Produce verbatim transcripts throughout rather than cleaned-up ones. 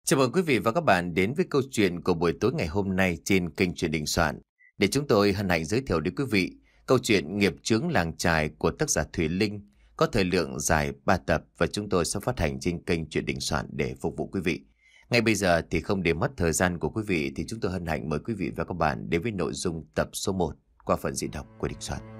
Chào mừng quý vị và các bạn đến với câu chuyện của buổi tối ngày hôm nay trên kênh Truyện Đình Soạn. Để chúng tôi hân hạnh giới thiệu đến quý vị câu chuyện Nghiệp chướng làng chài của tác giả Thùy Linh, có thời lượng dài ba tập và chúng tôi sẽ phát hành trên kênh Truyện Đình Soạn để phục vụ quý vị. Ngay bây giờ thì không để mất thời gian của quý vị thì chúng tôi hân hạnh mời quý vị và các bạn đến với nội dung tập số một qua phần diễn đọc của Đình Soạn.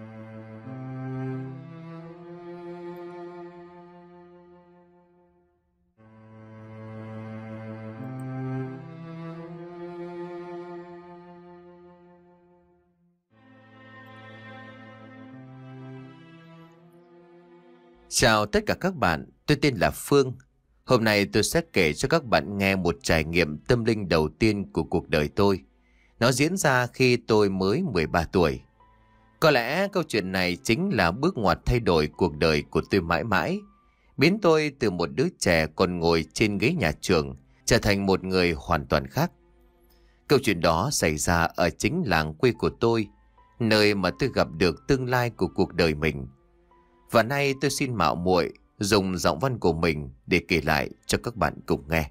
Chào tất cả các bạn, tôi tên là Phương. Hôm nay tôi sẽ kể cho các bạn nghe một trải nghiệm tâm linh đầu tiên của cuộc đời tôi. Nó diễn ra khi tôi mới mười ba tuổi. Có lẽ câu chuyện này chính là bước ngoặt thay đổi cuộc đời của tôi mãi mãi, biến tôi từ một đứa trẻ còn ngồi trên ghế nhà trường trở thành một người hoàn toàn khác. Câu chuyện đó xảy ra ở chính làng quê của tôi, nơi mà tôi gặp được tương lai của cuộc đời mình. Và nay tôi xin mạo muội dùng giọng văn của mình để kể lại cho các bạn cùng nghe.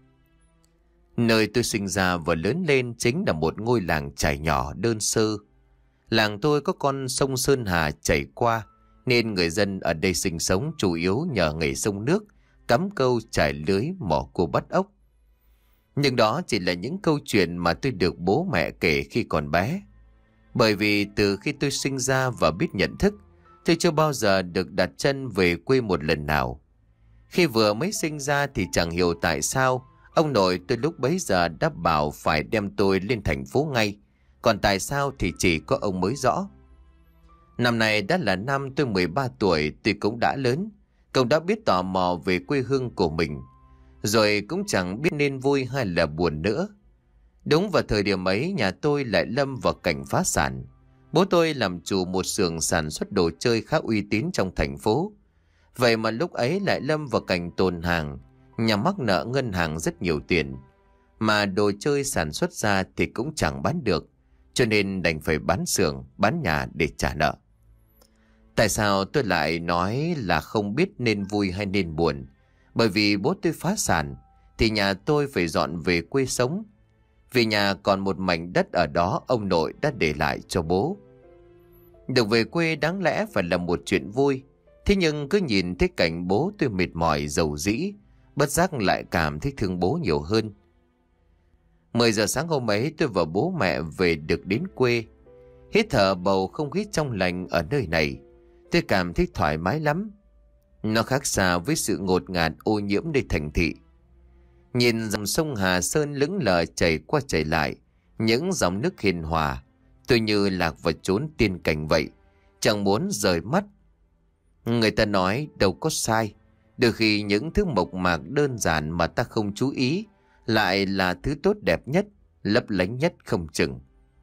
Nơi tôi sinh ra và lớn lên chính là một ngôi làng chài nhỏ đơn sơ. Làng tôi có con sông Sơn Hà chảy qua, nên người dân ở đây sinh sống chủ yếu nhờ nghề sông nước, cắm câu, chài lưới, mò cua bắt ốc. Nhưng đó chỉ là những câu chuyện mà tôi được bố mẹ kể khi còn bé. Bởi vì từ khi tôi sinh ra và biết nhận thức, tôi chưa bao giờ được đặt chân về quê một lần nào. Khi vừa mới sinh ra thì chẳng hiểu tại sao ông nội tôi lúc bấy giờ đã bảo phải đem tôi lên thành phố ngay. Còn tại sao thì chỉ có ông mới rõ. Năm nay đã là năm tôi mười ba tuổi, tôi cũng đã lớn, cũng đã biết tò mò về quê hương của mình. Rồi cũng chẳng biết nên vui hay là buồn nữa. Đúng vào thời điểm ấy nhà tôi lại lâm vào cảnh phá sản. Bố tôi làm chủ một xưởng sản xuất đồ chơi khá uy tín trong thành phố. Vậy mà lúc ấy lại lâm vào cảnh tồn hàng, nhà mắc nợ ngân hàng rất nhiều tiền. Mà đồ chơi sản xuất ra thì cũng chẳng bán được, cho nên đành phải bán xưởng, bán nhà để trả nợ. Tại sao tôi lại nói là không biết nên vui hay nên buồn? Bởi vì bố tôi phá sản thì nhà tôi phải dọn về quê sống. Vì nhà còn một mảnh đất ở đó ông nội đã để lại cho bố. Được về quê đáng lẽ phải là một chuyện vui. Thế nhưng cứ nhìn thấy cảnh bố tôi mệt mỏi dầu dĩ, bất giác lại cảm thấy thương bố nhiều hơn. Mười giờ sáng hôm ấy tôi và bố mẹ về được đến quê. Hít thở bầu không khí trong lành ở nơi này, tôi cảm thấy thoải mái lắm. Nó khác xa với sự ngột ngạt ô nhiễm nơi thành thị. Nhìn dòng sông Hà Sơn lững lờ chảy qua chảy lại, những dòng nước hiền hòa, tôi như lạc vào chốn tiên cảnh vậy, chẳng muốn rời mắt. Người ta nói đâu có sai, đôi khi những thứ mộc mạc đơn giản mà ta không chú ý lại là thứ tốt đẹp nhất, lấp lánh nhất không chừng.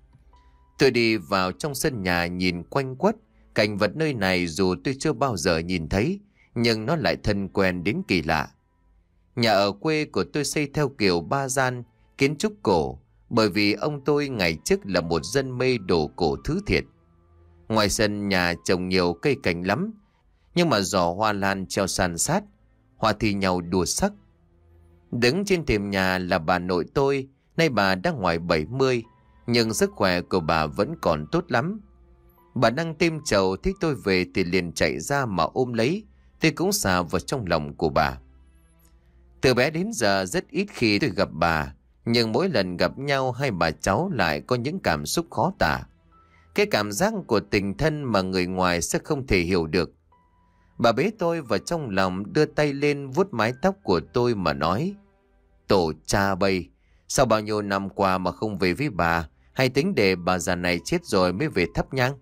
Tôi đi vào trong sân nhà nhìn quanh quất, cảnh vật nơi này dù tôi chưa bao giờ nhìn thấy, nhưng nó lại thân quen đến kỳ lạ. Nhà ở quê của tôi xây theo kiểu ba gian, kiến trúc cổ, bởi vì ông tôi ngày trước là một dân mê đồ cổ thứ thiệt. Ngoài sân nhà trồng nhiều cây cảnh lắm, nhưng mà giỏ hoa lan treo san sát, hoa thi nhau đua sắc. Đứng trên thềm nhà là bà nội tôi, nay bà đã ngoài bảy mươi, nhưng sức khỏe của bà vẫn còn tốt lắm. Bà đang tim trầu thấy tôi về thì liền chạy ra mà ôm lấy, tôi cũng xà vào trong lòng của bà. Từ bé đến giờ rất ít khi tôi gặp bà, nhưng mỗi lần gặp nhau hai bà cháu lại có những cảm xúc khó tả. Cái cảm giác của tình thân mà người ngoài sẽ không thể hiểu được. Bà bế tôi vào trong lòng, đưa tay lên vuốt mái tóc của tôi mà nói: "Tổ cha bây, sao bao nhiêu năm qua mà không về với bà, hay tính để bà già này chết rồi mới về thắp nhang?"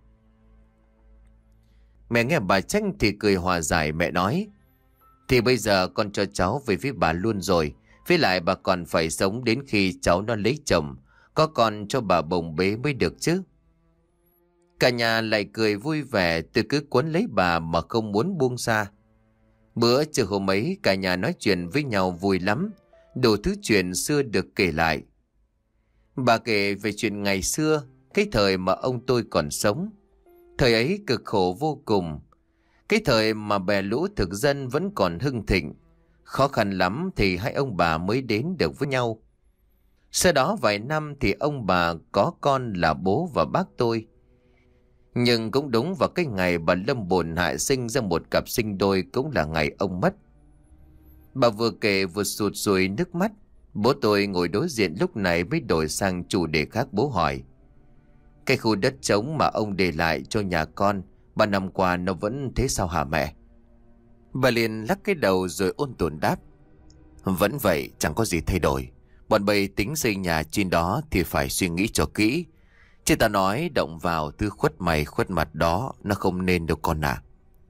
Mẹ nghe bà trách thì cười hòa giải, mẹ nói: "Thì bây giờ con cho cháu về với bà luôn rồi. Với lại bà còn phải sống đến khi cháu nó lấy chồng, có con cho bà bồng bế mới được chứ." Cả nhà lại cười vui vẻ, tôi cứ quấn lấy bà mà không muốn buông xa. Bữa trưa hôm ấy cả nhà nói chuyện với nhau vui lắm, đủ thứ chuyện xưa được kể lại. Bà kể về chuyện ngày xưa, cái thời mà ông tôi còn sống. Thời ấy cực khổ vô cùng. Cái thời mà bè lũ thực dân vẫn còn hưng thịnh. Khó khăn lắm thì hai ông bà mới đến được với nhau. Sau đó vài năm thì ông bà có con là bố và bác tôi. Nhưng cũng đúng vào cái ngày bà Lâm bồn hại sinh ra một cặp sinh đôi cũng là ngày ông mất. Bà vừa kể vừa sụt sùi nước mắt. Bố tôi ngồi đối diện lúc này mới đổi sang chủ đề khác. Bố hỏi: cái khu đất trống mà ông để lại cho nhà con ba năm qua nó vẫn thế sao hả mẹ? Bà liền lắc cái đầu rồi ôn tồn đáp: vẫn vậy, chẳng có gì thay đổi. Bọn bây tính xây nhà trên đó thì phải suy nghĩ cho kỹ. Chứ ta nói động vào thứ khuất mày khuất mặt đó nó không nên đâu con à.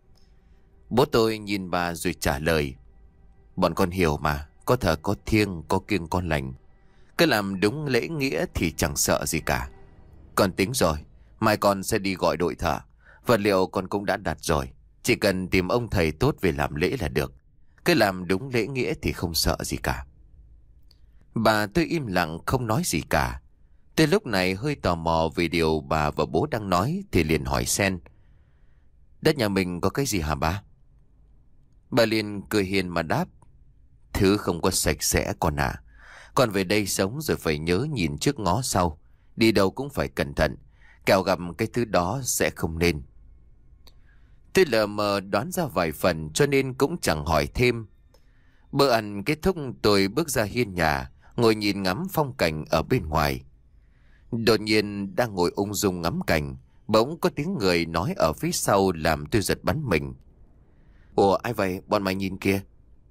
Bố tôi nhìn bà rồi trả lời: bọn con hiểu mà, có thờ có thiêng, có kiêng con lành. Cứ làm đúng lễ nghĩa thì chẳng sợ gì cả. Con tính rồi, mai con sẽ đi gọi đội thợ. Vật liệu con cũng đã đặt rồi. Chỉ cần tìm ông thầy tốt về làm lễ là được. Cứ làm đúng lễ nghĩa thì không sợ gì cả. Bà tôi im lặng không nói gì cả. Tôi lúc này hơi tò mò về điều bà và bố đang nói thì liền hỏi xen: đất nhà mình có cái gì hả bà? Bà liền cười hiền mà đáp: thứ không có sạch sẽ con à. Con về đây sống rồi phải nhớ nhìn trước ngó sau. Đi đâu cũng phải cẩn thận, kẻo gặp cái thứ đó sẽ không nên. Tôi lờ mờ đoán ra vài phần cho nên cũng chẳng hỏi thêm. Bữa ăn kết thúc tôi bước ra hiên nhà, ngồi nhìn ngắm phong cảnh ở bên ngoài. Đột nhiên đang ngồi ung dung ngắm cảnh, bỗng có tiếng người nói ở phía sau làm tôi giật bắn mình. Ủa ai vậy, bọn mày nhìn kìa.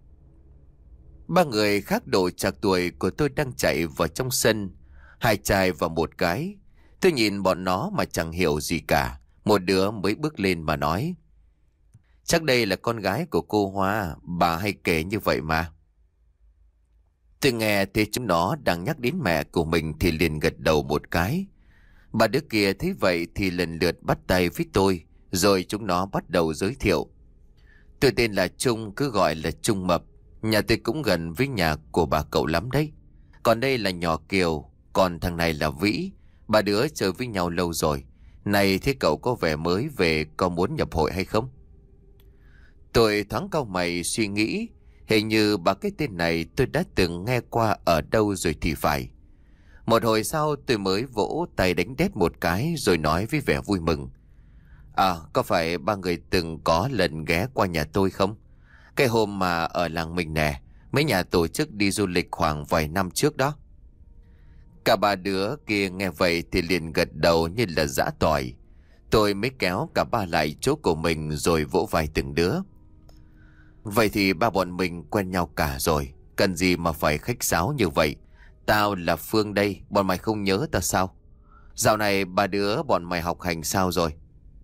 Ba người khác độ trạc tuổi của tôi đang chạy vào trong sân. Hai trai và một gái. Tôi nhìn bọn nó mà chẳng hiểu gì cả. Một đứa mới bước lên mà nói: chắc đây là con gái của cô Hoa, bà hay kể như vậy mà. Tôi nghe thấy chúng nó đang nhắc đến mẹ của mình thì liền gật đầu một cái. Bà đứa kia thấy vậy thì lần lượt bắt tay với tôi, rồi chúng nó bắt đầu giới thiệu. Tôi tên là Trung, cứ gọi là Trung Mập. Nhà tôi cũng gần với nhà của bà cậu lắm đấy. Còn đây là nhỏ Kiều, còn thằng này là Vĩ. Ba đứa chơi với nhau lâu rồi. Này thế cậu có vẻ mới về, có muốn nhập hội hay không? Tôi thoáng cau mày suy nghĩ. Hình như ba cái tên này tôi đã từng nghe qua ở đâu rồi thì phải. Một hồi sau tôi mới vỗ tay đánh đét một cái rồi nói với vẻ vui mừng: à, có phải ba người từng có lần ghé qua nhà tôi không? Cái hôm mà ở làng mình nè, mấy nhà tổ chức đi du lịch khoảng vài năm trước đó. Cả ba đứa kia nghe vậy thì liền gật đầu như là giã tỏi. Tôi mới kéo cả ba lại chỗ của mình rồi vỗ vai từng đứa. Vậy thì ba bọn mình quen nhau cả rồi, cần gì mà phải khách sáo như vậy. Tao là Phương đây, bọn mày không nhớ tao sao? Dạo này ba đứa bọn mày học hành sao rồi?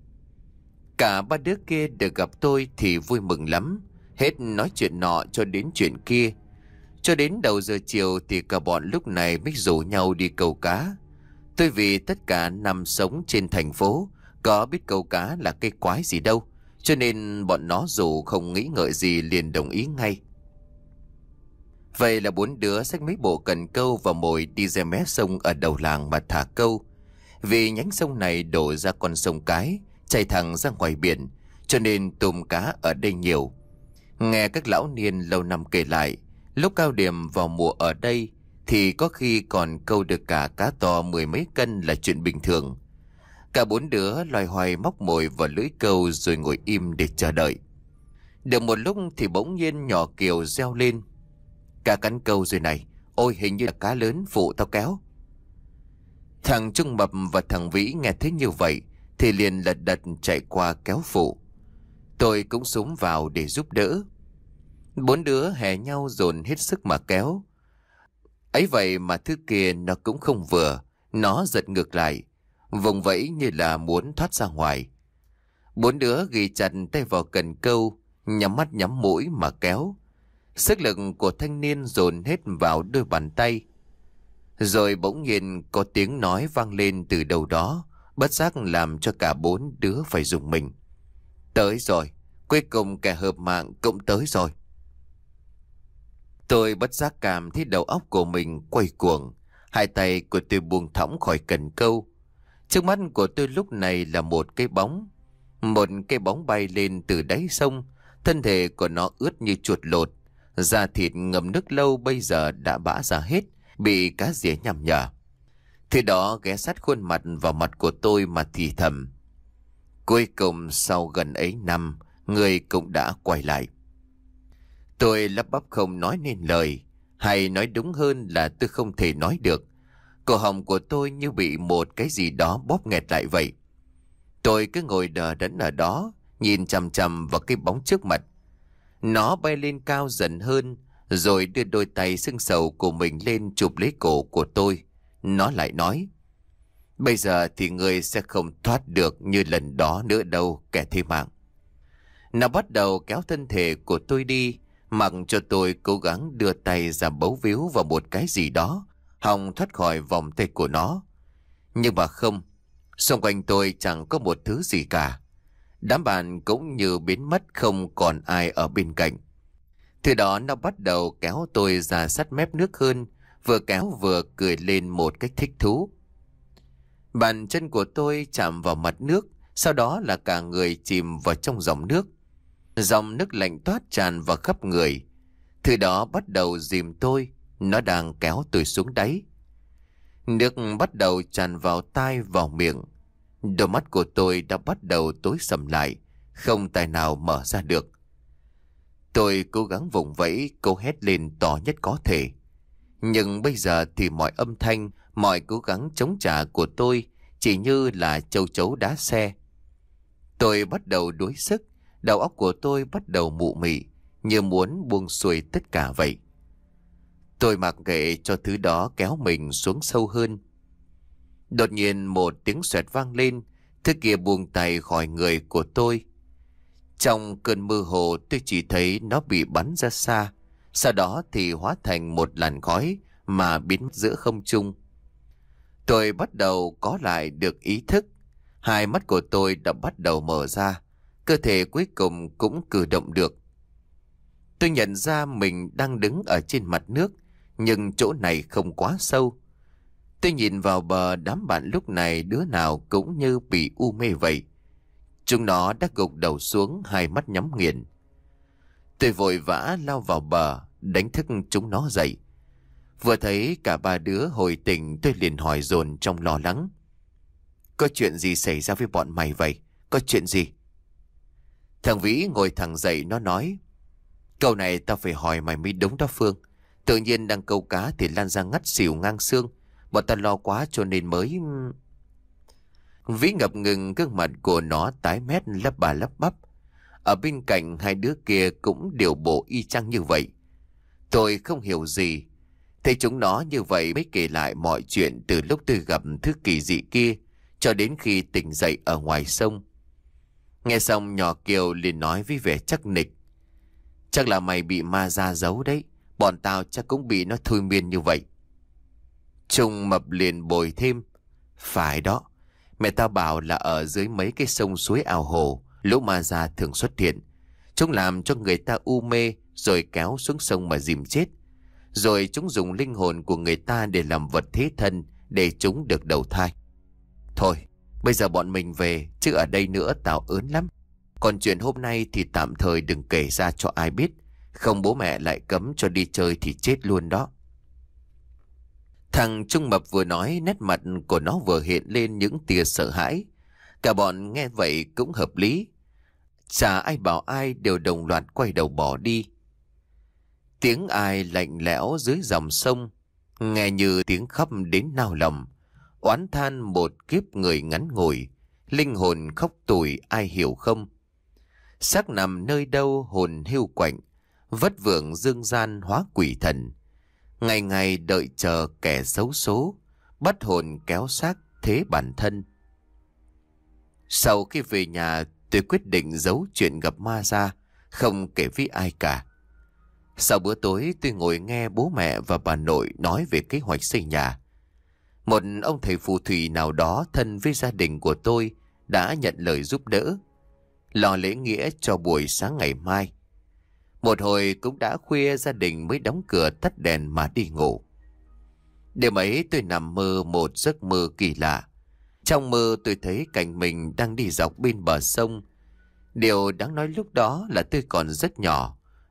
Cả ba đứa kia được gặp tôi thì vui mừng lắm. Hết nói chuyện nọ cho đến chuyện kia. Cho đến đầu giờ chiều thì cả bọn lúc này mới rủ nhau đi câu cá. Tôi vì tất cả nằm sống trên thành phố, có biết câu cá là cái quái gì đâu, cho nên bọn nó dù không nghĩ ngợi gì liền đồng ý ngay. Vậy là bốn đứa xách mấy bộ cần câu và mồi đi ra mé sông ở đầu làng mà thả câu. Vì nhánh sông này đổ ra con sông Cái, chảy thẳng ra ngoài biển, cho nên tôm cá ở đây nhiều. Nghe các lão niên lâu năm kể lại, lúc cao điểm vào mùa ở đây thì có khi còn câu được cả cá to mười mấy cân là chuyện bình thường. Cả bốn đứa loay hoay móc mồi vào lưỡi câu rồi ngồi im để chờ đợi. Được một lúc thì bỗng nhiên nhỏ Kiều reo lên: cá cắn câu rồi này, ôi hình như là cá lớn, phụ tao kéo. Thằng Trung Mập và thằng Vĩ nghe thấy như vậy thì liền lật đật chạy qua kéo phụ. Tôi cũng xúm vào để giúp đỡ. Bốn đứa hè nhau dồn hết sức mà kéo. Ấy vậy mà thứ kia nó cũng không vừa, nó giật ngược lại, vùng vẫy như là muốn thoát ra ngoài. Bốn đứa ghi chặt tay vào cần câu, nhắm mắt nhắm mũi mà kéo. Sức lực của thanh niên dồn hết vào đôi bàn tay. Rồi bỗng nhiên có tiếng nói vang lên từ đâu đó, bất giác làm cho cả bốn đứa phải rùng mình. Tới rồi, cuối cùng kẻ hợp mạng cũng tới rồi. Tôi bất giác cảm thấy đầu óc của mình quay cuồng. Hai tay của tôi buông thõng khỏi cần câu. Trước mắt của tôi lúc này là một cái bóng. Một cái bóng bay lên từ đáy sông. Thân thể của nó ướt như chuột lột. Da thịt ngâm nước lâu bây giờ đã bã ra hết, bị cá rỉa nhằm nhở. Thì đó ghé sát khuôn mặt vào mặt của tôi mà thì thầm. Cuối cùng sau gần ấy năm, người cũng đã quay lại. Tôi lắp bắp không nói nên lời, hay nói đúng hơn là tôi không thể nói được. Cổ họng của tôi như bị một cái gì đó bóp nghẹt lại vậy. Tôi cứ ngồi đờ đẫn ở đó, nhìn chằm chằm vào cái bóng trước mặt. Nó bay lên cao dần hơn, rồi đưa đôi tay sưng sầu của mình lên chụp lấy cổ của tôi. Nó lại nói, bây giờ thì ngươi sẽ không thoát được như lần đó nữa đâu, kẻ thế mạng. Nó bắt đầu kéo thân thể của tôi đi, mặc cho tôi cố gắng đưa tay ra bấu víu vào một cái gì đó, hòng thoát khỏi vòng tay của nó. Nhưng mà không, xung quanh tôi chẳng có một thứ gì cả. Đám bạn cũng như biến mất, không còn ai ở bên cạnh. Từ đó nó bắt đầu kéo tôi ra sát mép nước hơn, vừa kéo vừa cười lên một cách thích thú. Bàn chân của tôi chạm vào mặt nước, sau đó là cả người chìm vào trong dòng nước. Dòng nước lạnh toát tràn vào khắp người. Từ đó bắt đầu dìm tôi, nó đang kéo tôi xuống đáy. Nước bắt đầu tràn vào tai, vào miệng. Đôi mắt của tôi đã bắt đầu tối sầm lại, không tài nào mở ra được. Tôi cố gắng vùng vẫy, cố hét lên to nhất có thể. Nhưng bây giờ thì mọi âm thanh, mọi cố gắng chống trả của tôi chỉ như là châu chấu đá xe. Tôi bắt đầu đuối sức, đầu óc của tôi bắt đầu mụ mị, như muốn buông xuôi tất cả vậy. Tôi mặc kệ cho thứ đó kéo mình xuống sâu hơn. Đột nhiên một tiếng xoẹt vang lên, thứ kia buông tay khỏi người của tôi. Trong cơn mơ hồ tôi chỉ thấy nó bị bắn ra xa, sau đó thì hóa thành một làn khói mà biến mất giữa không trung. Tôi bắt đầu có lại được ý thức, hai mắt của tôi đã bắt đầu mở ra, cơ thể cuối cùng cũng cử động được. Tôi nhận ra mình đang đứng ở trên mặt nước, nhưng chỗ này không quá sâu. Tôi nhìn vào bờ, đám bạn lúc này đứa nào cũng như bị u mê vậy. Chúng nó đã gục đầu xuống, hai mắt nhắm nghiền. Tôi vội vã lao vào bờ, đánh thức chúng nó dậy. Vừa thấy cả ba đứa hồi tỉnh, tôi liền hỏi dồn trong lo lắng. Có chuyện gì xảy ra với bọn mày vậy? Có chuyện gì? Thằng Vĩ ngồi thẳng dậy, nó nói. Câu này tao phải hỏi mày mới đúng đó Phương. Tự nhiên đang câu cá thì lan ra ngắt xỉu ngang xương. Bọn tao lo quá cho nên mới... Vĩ ngập ngừng, gương mặt của nó tái mét lắp bà lắp bắp. Ở bên cạnh hai đứa kia cũng điều bộ y chang như vậy. Tôi không hiểu gì. Thấy chúng nó như vậy mới kể lại mọi chuyện từ lúc tôi gặp thứ kỳ dị kia cho đến khi tỉnh dậy ở ngoài sông. Nghe xong nhỏ Kiều liền nói với vẻ chắc nịch. Chắc là mày bị ma ra giấu đấy. Bọn tao chắc cũng bị nó thôi miên như vậy. Trung Mập liền bồi thêm. Phải đó. Mẹ tao bảo là ở dưới mấy cái sông suối ao hồ, lũ ma già thường xuất hiện. Chúng làm cho người ta u mê rồi kéo xuống sông mà dìm chết. Rồi chúng dùng linh hồn của người ta để làm vật thế thân, để chúng được đầu thai. Thôi, bây giờ bọn mình về, chứ ở đây nữa tao ớn lắm. Còn chuyện hôm nay thì tạm thời đừng kể ra cho ai biết. Không bố mẹ lại cấm cho đi chơi thì chết luôn đó. Thằng Trung Mập vừa nói, nét mặt của nó vừa hiện lên những tia sợ hãi. Cả bọn nghe vậy cũng hợp lý. Chả ai bảo ai, đều đồng loạt quay đầu bỏ đi. Tiếng ai lạnh lẽo dưới dòng sông, nghe như tiếng khóc đến nao lòng. Oán than một kiếp người ngắn ngủi, linh hồn khóc tủi ai hiểu không? Xác nằm nơi đâu hồn hiu quạnh, vất vưởng dương gian hóa quỷ thần. Ngày ngày đợi chờ kẻ xấu số, bắt hồn kéo xác thế bản thân. Sau khi về nhà, tôi quyết định giấu chuyện gặp ma ra, không kể với ai cả. Sau bữa tối, tôi ngồi nghe bố mẹ và bà nội nói về kế hoạch xây nhà. Một ông thầy phù thủy nào đó thân với gia đình của tôi đã nhận lời giúp đỡ, lo lễ nghĩa cho buổi sáng ngày mai. Một hồi cũng đã khuya, gia đình mới đóng cửa tắt đèn mà đi ngủ. Đêm ấy tôi nằm mơ một giấc mơ kỳ lạ. Trong mơ tôi thấy cảnh mình đang đi dọc bên bờ sông. Điều đáng nói lúc đó là tôi còn rất nhỏ,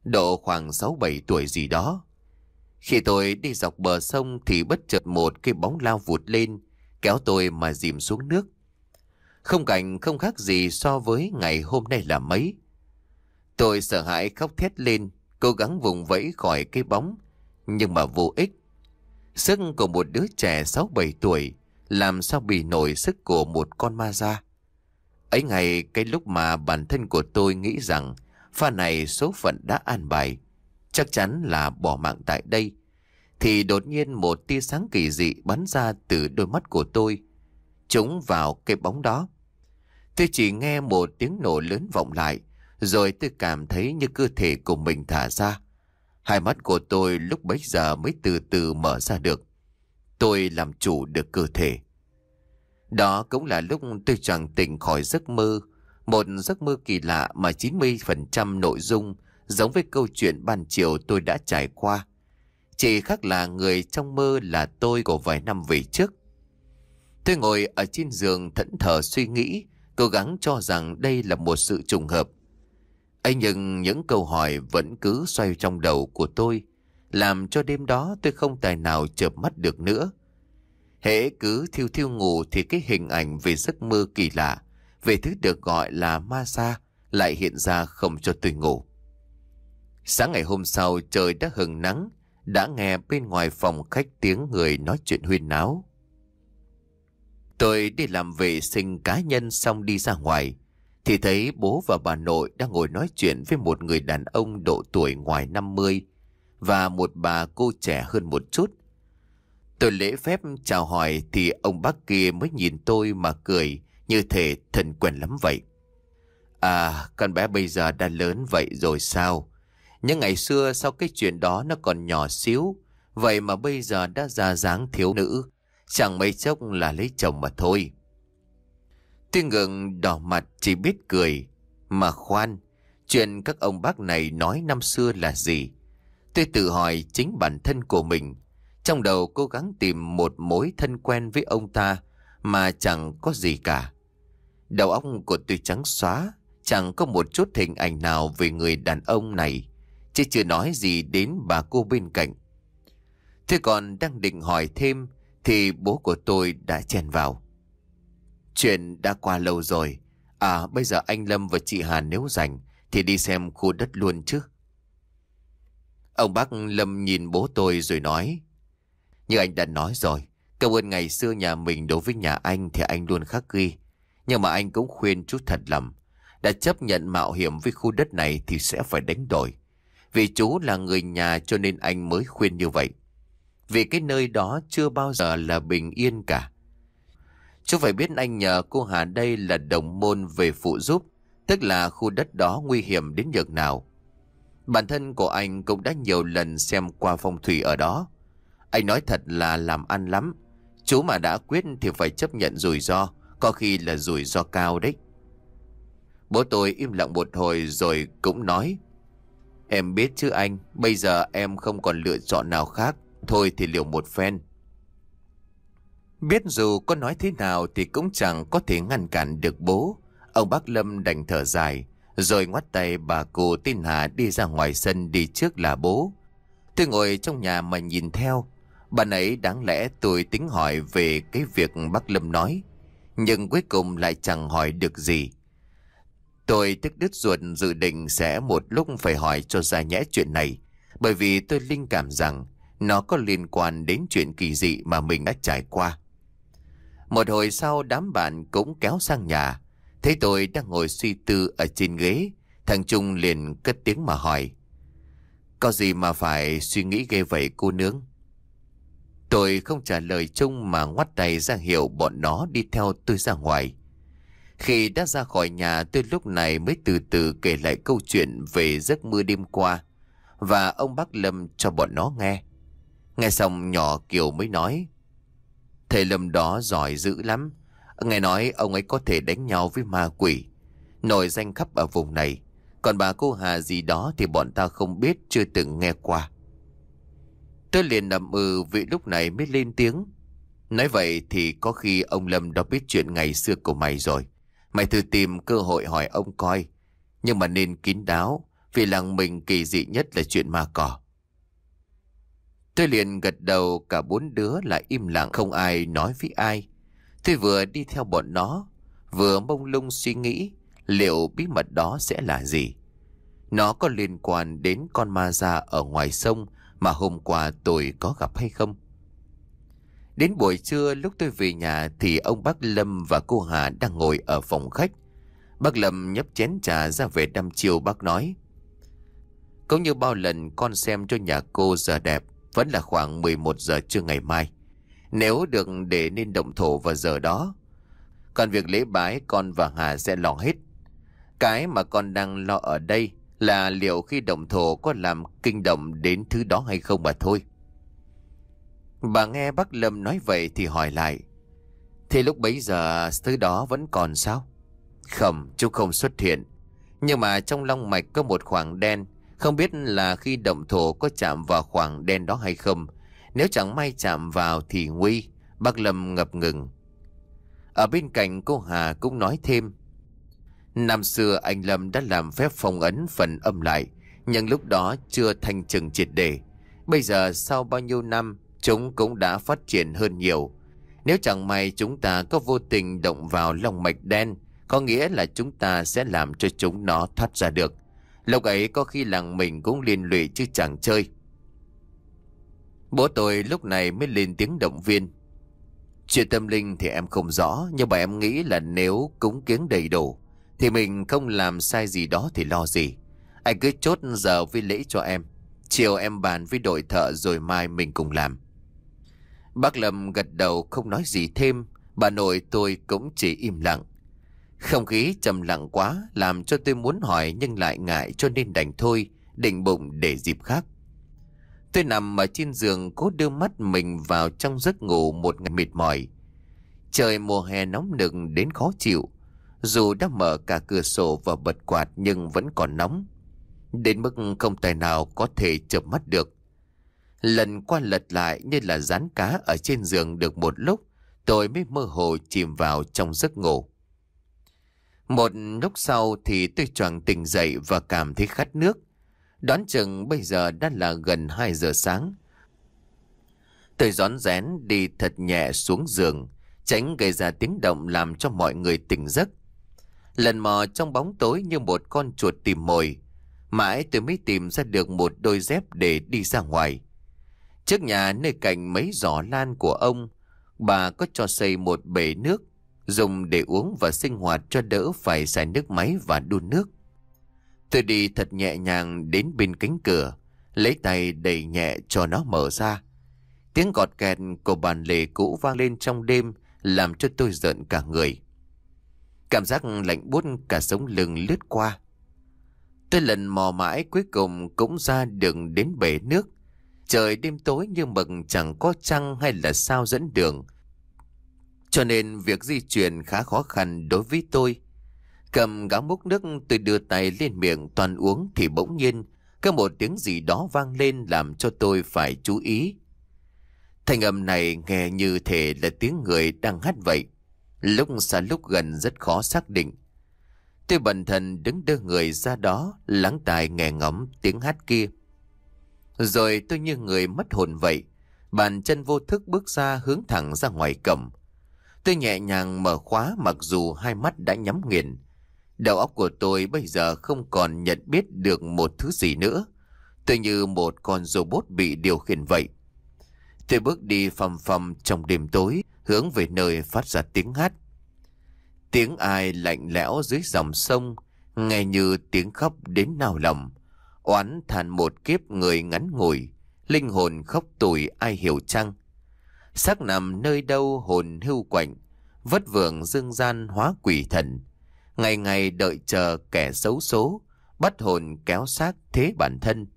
độ khoảng sáu bảy tuổi gì đó. Khi tôi đi dọc bờ sông thì bất chợt một cái bóng lao vụt lên, kéo tôi mà dìm xuống nước. Không cảnh không khác gì so với ngày hôm nay là mấy. Tôi sợ hãi khóc thét lên, cố gắng vùng vẫy khỏi cái bóng, nhưng mà vô ích. Sức của một đứa trẻ sáu bảy tuổi làm sao bì nổi sức của một con ma da. Ấy ngày cái lúc mà bản thân của tôi nghĩ rằng pha này số phận đã an bài, chắc chắn là bỏ mạng tại đây, thì đột nhiên một tia sáng kỳ dị bắn ra từ đôi mắt của tôi, trúng vào cái bóng đó. Tôi chỉ nghe một tiếng nổ lớn vọng lại, rồi tôi cảm thấy như cơ thể của mình thả ra. Hai mắt của tôi lúc bấy giờ mới từ từ mở ra được. Tôi làm chủ được cơ thể. Đó cũng là lúc tôi choàng tỉnh khỏi giấc mơ. Một giấc mơ kỳ lạ mà chín mươi phần trăm nội dung giống với câu chuyện ban chiều tôi đã trải qua. Chỉ khác là người trong mơ là tôi của vài năm về trước. Tôi ngồi ở trên giường thẫn thờ suy nghĩ, cố gắng cho rằng đây là một sự trùng hợp. ấy nhưng những câu hỏi vẫn cứ xoay trong đầu của tôi, làm cho đêm đó tôi không tài nào chợp mắt được nữa. Hễ cứ thiêu thiêu ngủ thì cái hình ảnh về giấc mơ kỳ lạ, về thứ được gọi là ma sa, lại hiện ra không cho tôi ngủ. Sáng ngày hôm sau trời đã hừng nắng, đã nghe bên ngoài phòng khách tiếng người nói chuyện huyên náo. Tôi đi làm vệ sinh cá nhân xong đi ra ngoài, thì thấy bố và bà nội đang ngồi nói chuyện với một người đàn ông độ tuổi ngoài năm mươi và một bà cô trẻ hơn một chút. Tôi lễ phép chào hỏi thì ông bác kia mới nhìn tôi mà cười như thể thân quen lắm vậy. À, con bé bây giờ đã lớn vậy rồi sao? Nhưng ngày xưa sau cái chuyện đó nó còn nhỏ xíu, vậy mà bây giờ đã ra dáng thiếu nữ, chẳng mấy chốc là lấy chồng mà thôi. Tôi ngượng đỏ mặt chỉ biết cười. Mà khoan, chuyện các ông bác này nói năm xưa là gì? Tôi tự hỏi chính bản thân của mình. Trong đầu cố gắng tìm một mối thân quen với ông ta mà chẳng có gì cả. Đầu óc của tôi trắng xóa, chẳng có một chút hình ảnh nào về người đàn ông này, chứ chưa nói gì đến bà cô bên cạnh. Thế còn đang định hỏi thêm thì bố của tôi đã chen vào. Chuyện đã qua lâu rồi. À, bây giờ anh Lâm và chị Hà nếu rảnh thì đi xem khu đất luôn chứ. Ông bác Lâm nhìn bố tôi rồi nói: Như anh đã nói rồi, cảm ơn ngày xưa nhà mình đối với nhà anh thì anh luôn khắc ghi. Nhưng mà anh cũng khuyên chú thật lòng, đã chấp nhận mạo hiểm với khu đất này thì sẽ phải đánh đổi. Vì chú là người nhà cho nên anh mới khuyên như vậy. Vì cái nơi đó chưa bao giờ là bình yên cả. Chú phải biết anh nhờ cô Hà đây là đồng môn về phụ giúp, tức là khu đất đó nguy hiểm đến nhường nào. Bản thân của anh cũng đã nhiều lần xem qua phong thủy ở đó. Anh nói thật là làm ăn lắm. Chú mà đã quyết thì phải chấp nhận rủi ro, có khi là rủi ro cao đấy. Bố tôi im lặng một hồi rồi cũng nói: Em biết chứ anh, bây giờ em không còn lựa chọn nào khác, thôi thì liều một phen. Biết dù có nói thế nào thì cũng chẳng có thể ngăn cản được bố. Ông bác Lâm đành thở dài, rồi ngoắt tay bà cô tên Hà đi ra ngoài sân đi trước là bố. Tôi ngồi trong nhà mà nhìn theo. Bạn ấy đáng lẽ tôi tính hỏi về cái việc bác Lâm nói, nhưng cuối cùng lại chẳng hỏi được gì. Tôi tức đứt ruột dự định sẽ một lúc phải hỏi cho ra nhẽ chuyện này, bởi vì tôi linh cảm rằng nó có liên quan đến chuyện kỳ dị mà mình đã trải qua. Một hồi sau đám bạn cũng kéo sang nhà. Thấy tôi đang ngồi suy tư ở trên ghế, thằng Trung liền cất tiếng mà hỏi: Có gì mà phải suy nghĩ ghê vậy cô nướng? Tôi không trả lời Trung mà ngoắt tay ra hiệu bọn nó đi theo tôi ra ngoài. Khi đã ra khỏi nhà, tôi lúc này mới từ từ kể lại câu chuyện về giấc mơ đêm qua và ông bác Lâm cho bọn nó nghe. Nghe xong nhỏ Kiều mới nói: Thầy Lâm đó giỏi dữ lắm. Nghe nói ông ấy có thể đánh nhau với ma quỷ, nổi danh khắp ở vùng này. Còn bà cô Hà gì đó thì bọn ta không biết, chưa từng nghe qua. Tôi liền nằm ừ vì lúc này mới lên tiếng: Nói vậy thì có khi ông Lâm đó biết chuyện ngày xưa của mày rồi. Mày thử tìm cơ hội hỏi ông coi. Nhưng mà nên kín đáo, Vì làng mình kỳ dị nhất là chuyện ma cỏ. Tôi liền gật đầu, cả bốn đứa lại im lặng không ai nói với ai. Tôi vừa đi theo bọn nó, vừa mông lung suy nghĩ liệu bí mật đó sẽ là gì. Nó có liên quan đến con ma già ở ngoài sông mà hôm qua tôi có gặp hay không? Đến buổi trưa lúc tôi về nhà thì ông bác Lâm và cô Hà đang ngồi ở phòng khách. Bác Lâm nhấp chén trà ra về đăm chiêu, bác nói: Cũng như bao lần con xem cho nhà cô giờ đẹp, vẫn là khoảng mười một giờ trưa ngày mai. Nếu được để nên động thổ vào giờ đó. Còn việc lễ bái con và Hà sẽ lo hết. Cái mà con đang lo ở đây là liệu khi động thổ có làm kinh động đến thứ đó hay không mà thôi. Bà nghe bác Lâm nói vậy thì hỏi lại: Thế lúc bấy giờ thứ đó vẫn còn sao? Không, chúng không xuất hiện. Nhưng mà trong long mạch có một khoảng đen. Không biết là khi động thổ có chạm vào khoảng đen đó hay không. Nếu chẳng may chạm vào thì nguy. Bác Lâm ngập ngừng. Ở bên cạnh cô Hà cũng nói thêm: Năm xưa anh Lâm đã làm phép phong ấn phần âm lại, nhưng lúc đó chưa thanh trừng triệt để. Bây giờ sau bao nhiêu năm, chúng cũng đã phát triển hơn nhiều. Nếu chẳng may chúng ta có vô tình động vào long mạch đen, có nghĩa là chúng ta sẽ làm cho chúng nó thoát ra được. Lúc ấy có khi làng mình cũng liên lụy chứ chẳng chơi. Bố tôi lúc này mới lên tiếng động viên: Chuyện tâm linh thì em không rõ, nhưng mà em nghĩ là nếu cúng kiếng đầy đủ thì mình không làm sai gì đó thì lo gì. Anh cứ chốt giờ với lễ cho em. Chiều em bàn với đội thợ rồi mai mình cùng làm. Bác Lâm gật đầu không nói gì thêm. Bà nội tôi cũng chỉ im lặng. Không khí trầm lặng quá làm cho tôi muốn hỏi nhưng lại ngại, cho nên đành thôi, định bụng để dịp khác. Tôi nằm ở trên giường cố đưa mắt mình vào trong giấc ngủ một ngày mệt mỏi. Trời mùa hè nóng nực đến khó chịu. Dù đã mở cả cửa sổ và bật quạt nhưng vẫn còn nóng, đến mức không tài nào có thể chợp mắt được. Lần qua lật lại như là dán cá ở trên giường được một lúc, tôi mới mơ hồ chìm vào trong giấc ngủ. Một lúc sau thì tôi choàng tỉnh dậy và cảm thấy khát nước. Đoán chừng bây giờ đã là gần hai giờ sáng. Tôi rón rén đi thật nhẹ xuống giường, tránh gây ra tiếng động làm cho mọi người tỉnh giấc. Lần mò trong bóng tối như một con chuột tìm mồi, mãi tôi mới tìm ra được một đôi dép để đi ra ngoài. Trước nhà nơi cạnh mấy giỏ lan của ông, bà có cho xây một bể nước dùng để uống và sinh hoạt cho đỡ phải xài nước máy và đun nước. Tôi đi thật nhẹ nhàng đến bên cánh cửa, lấy tay đẩy nhẹ cho nó mở ra. Tiếng gọt kẹt của bàn lề cũ vang lên trong đêm làm cho tôi rợn cả người. Cảm giác lạnh buốt cả sống lưng lướt qua. Tôi lần mò mãi cuối cùng cũng ra đường đến bể nước. Trời đêm tối như mực, chẳng có trăng hay là sao dẫn đường, cho nên việc di chuyển khá khó khăn đối với tôi. Cầm gáo múc nước, tôi đưa tay lên miệng toàn uống thì bỗng nhiên có một tiếng gì đó vang lên làm cho tôi phải chú ý. Thanh âm này nghe như thể là tiếng người đang hát vậy, lúc xa lúc gần rất khó xác định. Tôi bần thần đứng đơ người ra đó, lắng tai nghe ngóng tiếng hát kia. Rồi tôi như người mất hồn vậy, bàn chân vô thức bước ra hướng thẳng ra ngoài cổng. Tôi nhẹ nhàng mở khóa mặc dù hai mắt đã nhắm nghiền. Đầu óc của tôi bây giờ không còn nhận biết được một thứ gì nữa. Tôi như một con robot bị điều khiển vậy. Tôi bước đi phầm phầm trong đêm tối, hướng về nơi phát ra tiếng hát. Tiếng ai lạnh lẽo dưới dòng sông, nghe như tiếng khóc đến nao lòng. Oán than một kiếp người ngắn ngủi, linh hồn khóc tủi ai hiểu chăng? Xác nằm nơi đâu hồn hưu quạnh, vất vưởng dương gian hóa quỷ thần. Ngày ngày đợi chờ kẻ xấu số, bắt hồn kéo xác thế bản thân.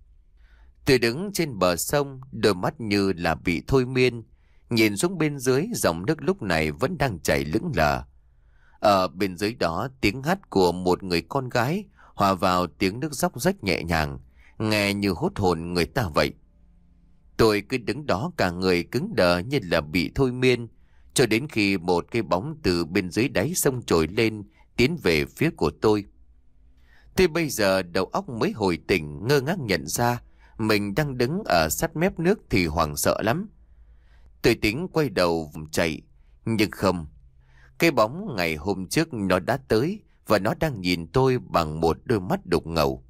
Tôi đứng trên bờ sông, đôi mắt như là bị thôi miên, nhìn xuống bên dưới dòng nước lúc này vẫn đang chảy lững lờ. Ở bên dưới đó tiếng hát của một người con gái hòa vào tiếng nước róc rách nhẹ nhàng, nghe như hút hồn người ta vậy. Tôi cứ đứng đó cả người cứng đờ như là bị thôi miên, cho đến khi một cái bóng từ bên dưới đáy sông trồi lên tiến về phía của tôi. Tôi bây giờ đầu óc mới hồi tỉnh, ngơ ngác nhận ra mình đang đứng ở sát mép nước thì hoảng sợ lắm. Tôi tính quay đầu chạy, nhưng không. Cái bóng ngày hôm trước nó đã tới và nó đang nhìn tôi bằng một đôi mắt đục ngầu.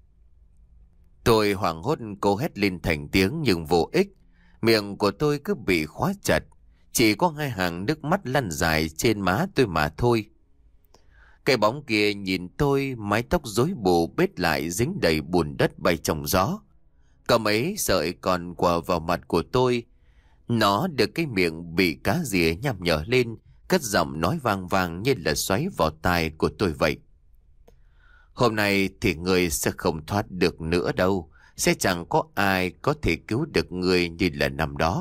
Tôi hoảng hốt cố hét lên thành tiếng nhưng vô ích. Miệng của tôi cứ bị khóa chặt, chỉ có hai hàng nước mắt lăn dài trên má tôi mà thôi. Cái bóng kia nhìn tôi, mái tóc rối bù bết lại dính đầy bùn đất bay trong gió. Có mấy sợi còn quờ vào mặt của tôi. Nó được cái miệng bị cá rỉa nhằm nhở lên, cất giọng nói vang vang như là xoáy vào tai của tôi vậy. Hôm nay thì người sẽ không thoát được nữa đâu, sẽ chẳng có ai có thể cứu được người như là năm đó.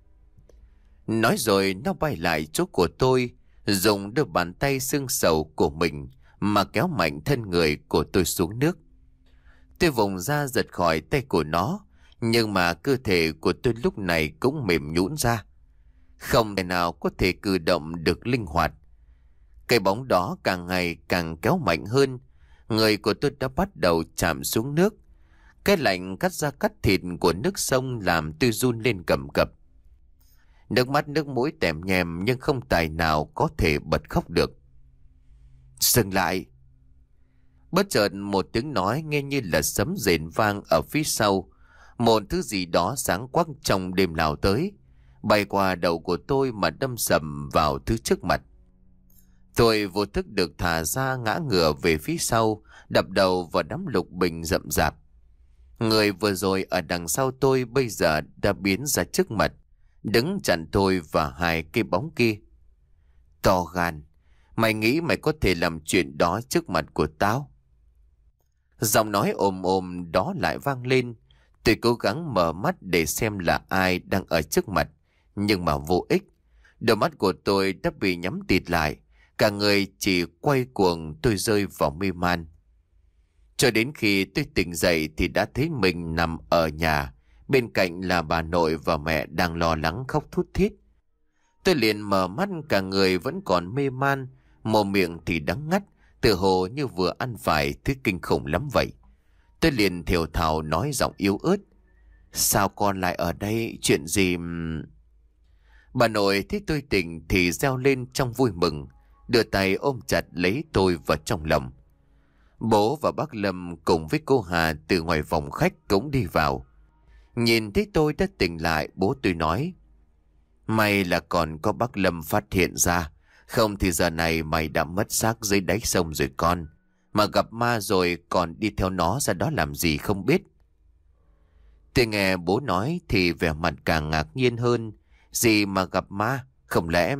Nói rồi nó bay lại chỗ của tôi, dùng đôi bàn tay xương sầu của mình mà kéo mạnh thân người của tôi xuống nước. Tôi vùng ra giật khỏi tay của nó, nhưng mà cơ thể của tôi lúc này cũng mềm nhũn ra, không thể nào có thể cử động được linh hoạt. Cái bóng đó càng ngày càng kéo mạnh hơn, người của tôi đã bắt đầu chạm xuống nước. Cái lạnh cắt da cắt thịt của nước sông làm tôi run lên cầm cập. Nước mắt nước mũi tèm nhèm nhưng không tài nào có thể bật khóc được. Dừng lại! Bất chợt một tiếng nói nghe như là sấm rền vang ở phía sau. Một thứ gì đó sáng quắc trong đêm lao tới, bay qua đầu của tôi mà đâm sầm vào thứ trước mặt. Tôi vô thức được thả ra, ngã ngửa về phía sau, đập đầu vào đám lục bình rậm rạp. Người vừa rồi ở đằng sau tôi bây giờ đã biến ra trước mặt, đứng chặn tôi và hai cái bóng kia. To gan, mày nghĩ mày có thể làm chuyện đó trước mặt của tao? Giọng nói ồm ồm đó lại vang lên. Tôi cố gắng mở mắt để xem là ai đang ở trước mặt, nhưng mà vô ích. Đôi mắt của tôi đã bị nhắm tịt lại, cả người chỉ quay cuồng, tôi rơi vào mê man. Cho đến khi tôi tỉnh dậy thì đã thấy mình nằm ở nhà, bên cạnh là bà nội và mẹ đang lo lắng khóc thút thít. Tôi liền mở mắt, cả người vẫn còn mê man, mồm miệng thì đắng ngắt, tựa hồ như vừa ăn phải thứ kinh khủng lắm vậy. Tôi liền thều thào nói giọng yếu ớt: Sao con lại ở đây? Chuyện gì? Bà nội thấy tôi tỉnh thì reo lên trong vui mừng, đưa tay ôm chặt lấy tôi vào trong lòng. Bố và bác Lâm cùng với cô Hà từ ngoài phòng khách cũng đi vào. Nhìn thấy tôi đã tỉnh lại, bố tôi nói: May là còn có bác Lâm phát hiện ra, không thì giờ này mày đã mất xác dưới đáy sông rồi con. Mà gặp ma rồi còn đi theo nó ra đó làm gì không biết. Tôi nghe bố nói thì vẻ mặt càng ngạc nhiên hơn. Gì mà gặp ma? Không lẽ...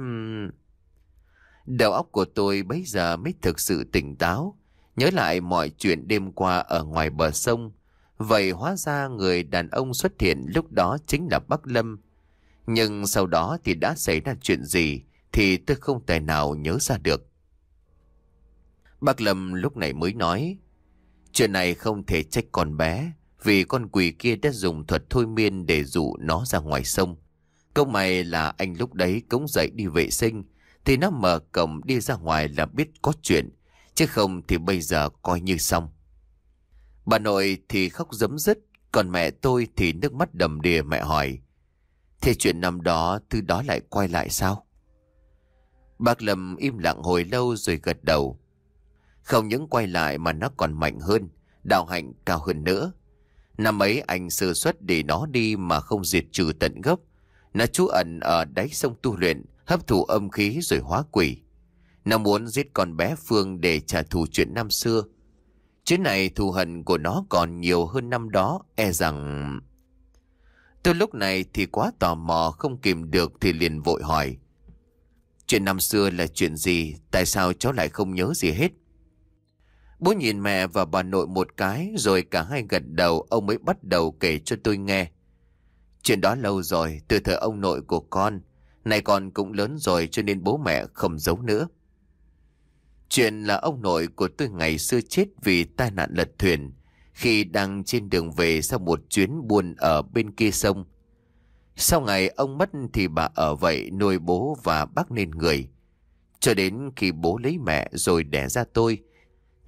Đầu óc của tôi bấy giờ mới thực sự tỉnh táo, nhớ lại mọi chuyện đêm qua ở ngoài bờ sông. Vậy hóa ra người đàn ông xuất hiện lúc đó chính là bác Lâm. Nhưng sau đó thì đã xảy ra chuyện gì thì tôi không thể nào nhớ ra được. Bác Lâm lúc này mới nói: Chuyện này không thể trách con bé, vì con quỷ kia đã dùng thuật thôi miên để dụ nó ra ngoài sông. Câu mày là anh lúc đấy cũng dậy đi vệ sinh, thì nó mở cổng đi ra ngoài là biết có chuyện, chứ không thì bây giờ coi như xong. Bà nội thì khóc rấm rứt, còn mẹ tôi thì nước mắt đầm đìa. Mẹ hỏi: Thế chuyện năm đó thứ đó lại quay lại sao? Bác Lâm im lặng hồi lâu rồi gật đầu: Không những quay lại mà nó còn mạnh hơn, đạo hạnh cao hơn nữa. Năm ấy anh sơ suất để nó đi mà không diệt trừ tận gốc. Nó trú ẩn ở đáy sông tu luyện, hấp thụ âm khí rồi hóa quỷ. Nó muốn giết con bé Phương để trả thù chuyện năm xưa. Chuyến này thù hận của nó còn nhiều hơn năm đó, e rằng... Tôi lúc này thì quá tò mò không kìm được thì liền vội hỏi: Chuyện năm xưa là chuyện gì? Tại sao cháu lại không nhớ gì hết? Bố nhìn mẹ và bà nội một cái rồi cả hai gật đầu. Ông mới bắt đầu kể cho tôi nghe. Chuyện đó lâu rồi, từ thời ông nội của con. Này con cũng lớn rồi cho nên bố mẹ không giấu nữa. Chuyện là ông nội của tôi ngày xưa chết vì tai nạn lật thuyền khi đang trên đường về sau một chuyến buôn ở bên kia sông. Sau ngày ông mất thì bà ở vậy nuôi bố và bác nên người. Cho đến khi bố lấy mẹ rồi đẻ ra tôi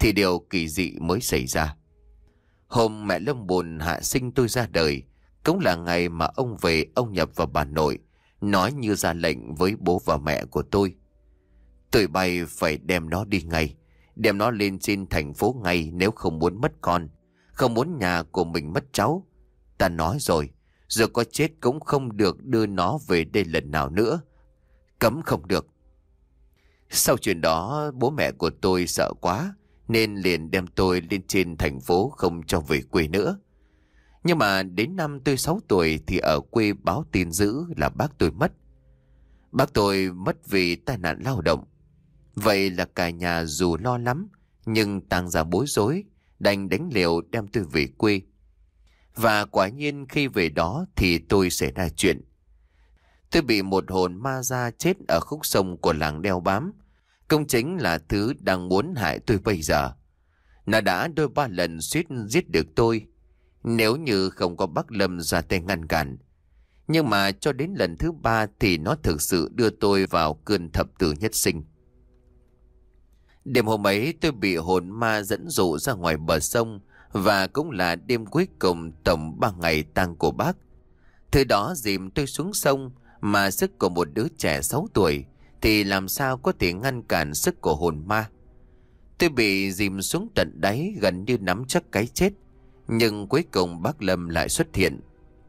thì điều kỳ dị mới xảy ra. Hôm mẹ Lâm Bồn hạ sinh tôi ra đời, cũng là ngày mà ông về ông nhập vào bà nội, nói như ra lệnh với bố và mẹ của tôi. Tôi bay phải đem nó đi ngay, đem nó lên trên thành phố ngay nếu không muốn mất con, không muốn nhà của mình mất cháu. Ta nói rồi, giờ có chết cũng không được đưa nó về đây lần nào nữa. Cấm không được. Sau chuyện đó bố mẹ của tôi sợ quá nên liền đem tôi lên trên thành phố không cho về quê nữa. Nhưng mà đến năm tôi sáu tuổi thì ở quê báo tin dữ là bác tôi mất. Bác tôi mất vì tai nạn lao động. Vậy là cả nhà dù lo lắm nhưng tang ra bối rối, đành đánh liều đem tôi về quê. Và quả nhiên khi về đó thì tôi xảy ra chuyện. Tôi bị một hồn ma da chết ở khúc sông của làng đeo bám. Công chính là thứ đang muốn hại tôi bây giờ. Nó đã đôi ba lần suýt giết được tôi nếu như không có bác Lâm ra tay ngăn cản. Nhưng mà cho đến lần thứ ba thì nó thực sự đưa tôi vào cơn thập tử nhất sinh. Đêm hôm ấy tôi bị hồn ma dẫn dụ ra ngoài bờ sông, và cũng là đêm cuối cùng tổng ba ngày tang của bác. Thứ đó dìm tôi xuống sông, mà sức của một đứa trẻ sáu tuổi thì làm sao có thể ngăn cản sức của hồn ma. Tôi bị dìm xuống tận đáy gần như nắm chắc cái chết. Nhưng cuối cùng bác Lâm lại xuất hiện.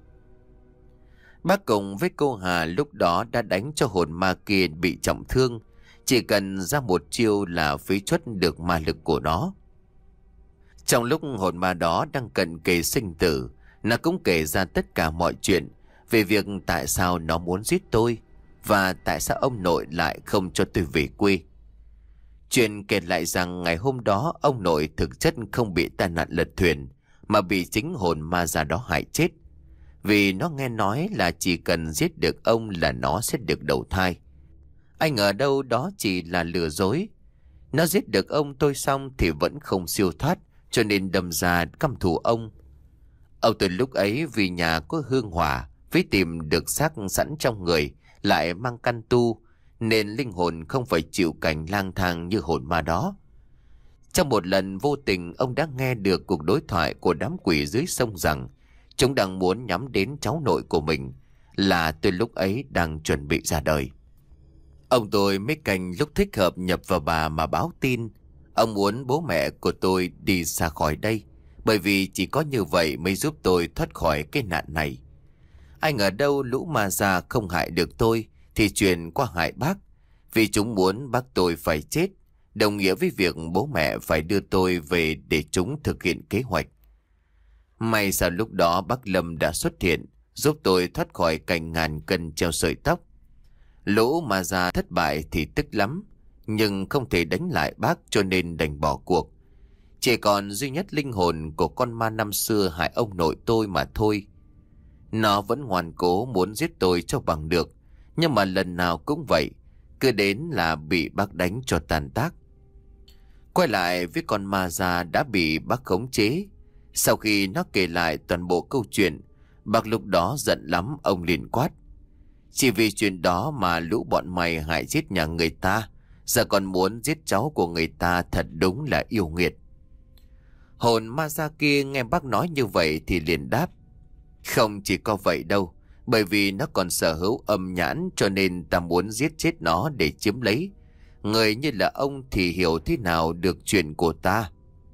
Bác cùng với cô Hà lúc đó đã đánh cho hồn ma kia bị trọng thương. Chỉ cần ra một chiêu là phí truất được ma lực của nó. Trong lúc hồn ma đó đang cận kề sinh tử, nó cũng kể ra tất cả mọi chuyện về việc tại sao nó muốn giết tôi và tại sao ông nội lại không cho tôi về quê. Chuyện kể lại rằng ngày hôm đó ông nội thực chất không bị tai nạn lật thuyền, mà bị chính hồn ma già đó hại chết. Vì nó nghe nói là chỉ cần giết được ông là nó sẽ được đầu thai. Ai ngờ đâu đó chỉ là lừa dối. Nó giết được ông tôi xong thì vẫn không siêu thoát, cho nên đâm ra căm thù ông. Ông tôi lúc ấy vì nhà có hương hỏa, với tìm được xác sẵn trong người, lại mang căn tu, nên linh hồn không phải chịu cảnh lang thang như hồn ma đó. Trong một lần vô tình, ông đã nghe được cuộc đối thoại của đám quỷ dưới sông rằng chúng đang muốn nhắm đến cháu nội của mình, là tôi lúc ấy đang chuẩn bị ra đời. Ông tôi mới canh lúc thích hợp nhập vào bà mà báo tin. Ông muốn bố mẹ của tôi đi xa khỏi đây, bởi vì chỉ có như vậy mới giúp tôi thoát khỏi cái nạn này. Ai ngờ đâu lũ ma già không hại được tôi thì truyền qua hại bác, vì chúng muốn bác tôi phải chết, đồng nghĩa với việc bố mẹ phải đưa tôi về để chúng thực hiện kế hoạch. May sao lúc đó bác Lâm đã xuất hiện, giúp tôi thoát khỏi cảnh ngàn cân treo sợi tóc. Lũ ma già thất bại thì tức lắm, nhưng không thể đánh lại bác cho nên đành bỏ cuộc. Chỉ còn duy nhất linh hồn của con ma năm xưa hại ông nội tôi mà thôi. Nó vẫn ngoan cố muốn giết tôi cho bằng được, nhưng mà lần nào cũng vậy, cứ đến là bị bác đánh cho tàn tác. Quay lại với con ma già đã bị bác khống chế. Sau khi nó kể lại toàn bộ câu chuyện, bác lúc đó giận lắm, ông liền quát: chỉ vì chuyện đó mà lũ bọn mày hại giết nhà người ta, giờ còn muốn giết cháu của người ta, thật đúng là yêu nghiệt. Hồn ma già kia nghe bác nói như vậy thì liền đáp: không chỉ có vậy đâu, bởi vì nó còn sở hữu âm nhãn, cho nên ta muốn giết chết nó để chiếm lấy. Người như là ông thì hiểu thế nào được chuyện của ta.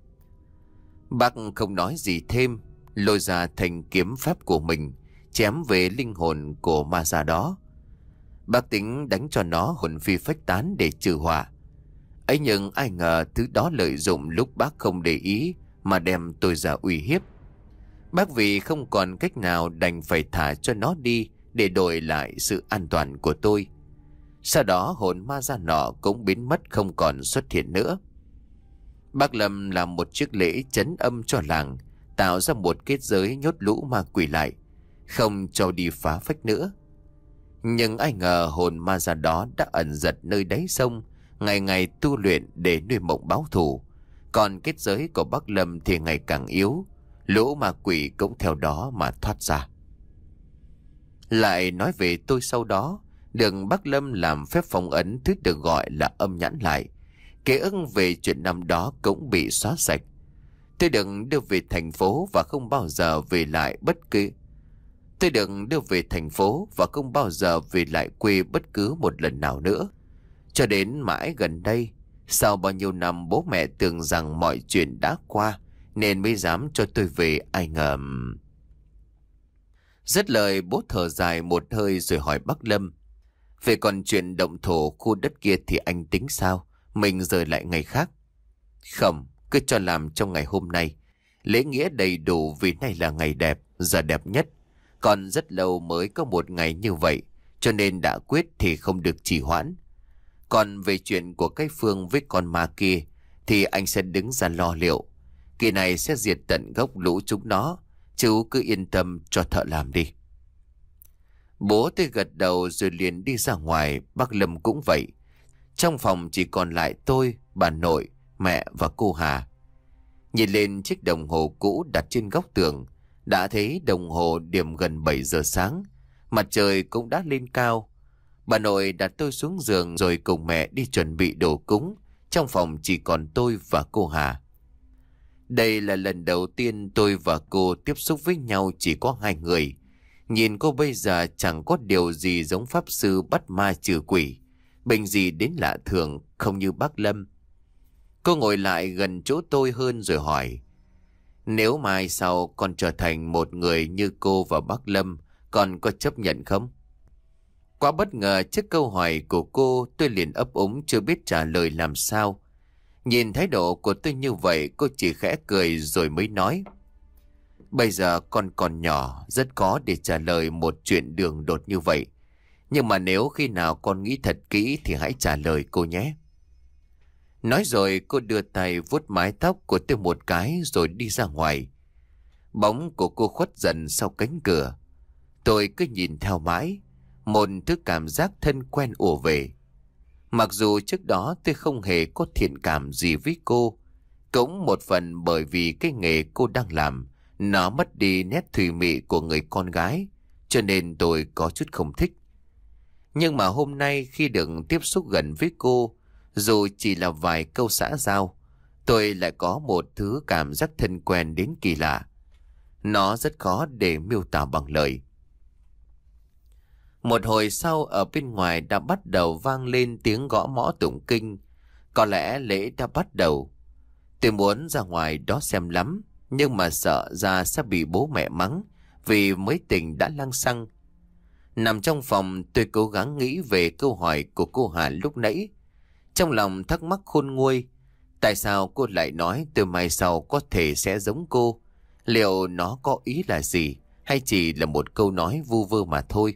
Bác không nói gì thêm, lôi ra thành kiếm pháp của mình, chém về linh hồn của ma già đó. Bác tính đánh cho nó hồn phi phách tán để trừ họa. Ấy nhưng ai ngờ thứ đó lợi dụng lúc bác không để ý mà đem tôi ra uy hiếp. Bác vì không còn cách nào đành phải thả cho nó đi để đổi lại sự an toàn của tôi. Sau đó hồn ma già nọ cũng biến mất, không còn xuất hiện nữa. Bác Lâm làm một chiếc lễ trấn âm cho làng, tạo ra một kết giới nhốt lũ ma quỷ lại, không cho đi phá phách nữa. Nhưng ai ngờ hồn ma già đó đã ẩn giật nơi đáy sông, ngày ngày tu luyện để nuôi mộng báo thù. Còn kết giới của bác Lâm thì ngày càng yếu, lũ ma quỷ cũng theo đó mà thoát ra. Lại nói về tôi sau đó, được bác Lâm làm phép phong ấn thứ được gọi là âm nhãn lại, Ký ức về chuyện năm đó cũng bị xóa sạch. Tôi được đưa về thành phố và không bao giờ về lại bất cứ Tôi được đưa về thành phố và không bao giờ về lại quê bất cứ một lần nào nữa. Cho đến mãi gần đây, sau bao nhiêu năm bố mẹ tưởng rằng mọi chuyện đã qua nên mới dám cho tôi về, ai ngờ. Dứt lời bố thở dài một hơi rồi hỏi bác Lâm: Về còn chuyện động thổ khu đất kia thì anh tính sao? Mình rời lại ngày khác. Không, cứ cho làm trong ngày hôm nay. Lễ nghĩa đầy đủ vì nay là ngày đẹp, giờ đẹp nhất. Còn rất lâu mới có một ngày như vậy, cho nên đã quyết thì không được trì hoãn. Còn về chuyện của cái Phương với con ma kia thì anh sẽ đứng ra lo liệu. Kỳ này sẽ diệt tận gốc lũ chúng nó. Chú cứ yên tâm cho thợ làm đi. Bố tôi gật đầu rồi liền đi ra ngoài. Bác Lâm cũng vậy. Trong phòng chỉ còn lại tôi, bà nội, mẹ và cô Hà. Nhìn lên chiếc đồng hồ cũ đặt trên góc tường, đã thấy đồng hồ điểm gần bảy giờ sáng. Mặt trời cũng đã lên cao. Bà nội đặt tôi xuống giường rồi cùng mẹ đi chuẩn bị đồ cúng. Trong phòng chỉ còn tôi và cô Hà. Đây là lần đầu tiên tôi và cô tiếp xúc với nhau chỉ có hai người. Nhìn cô bây giờ chẳng có điều gì giống pháp sư bắt ma trừ quỷ. Bệnh gì đến lạ thường, không như bác Lâm. Cô ngồi lại gần chỗ tôi hơn rồi hỏi: Nếu mai sau con trở thành một người như cô và bác Lâm, con có chấp nhận không? Quá bất ngờ trước câu hỏi của cô, tôi liền ấp úng chưa biết trả lời làm sao. Nhìn thái độ của tôi như vậy, cô chỉ khẽ cười rồi mới nói: Bây giờ con còn nhỏ, rất khó để trả lời một chuyện đường đột như vậy. Nhưng mà nếu khi nào con nghĩ thật kỹ thì hãy trả lời cô nhé. Nói rồi cô đưa tay vuốt mái tóc của tôi một cái rồi đi ra ngoài. Bóng của cô khuất dần sau cánh cửa. Tôi cứ nhìn theo mãi, một thứ cảm giác thân quen ùa về. Mặc dù trước đó tôi không hề có thiện cảm gì với cô, cũng một phần bởi vì cái nghề cô đang làm nó mất đi nét thùy mị của người con gái, cho nên tôi có chút không thích. Nhưng mà hôm nay khi được tiếp xúc gần với cô, dù chỉ là vài câu xã giao, tôi lại có một thứ cảm giác thân quen đến kỳ lạ. Nó rất khó để miêu tả bằng lời. Một hồi sau, ở bên ngoài đã bắt đầu vang lên tiếng gõ mõ tụng kinh. Có lẽ lễ đã bắt đầu. Tôi muốn ra ngoài đó xem lắm, nhưng mà sợ ra sẽ bị bố mẹ mắng vì mới tỉnh đã lăng xăng. Nằm trong phòng, tôi cố gắng nghĩ về câu hỏi của cô Hà lúc nãy. Trong lòng thắc mắc khôn nguôi, tại sao cô lại nói từ mai sau có thể sẽ giống cô? Liệu nó có ý là gì, hay chỉ là một câu nói vu vơ mà thôi?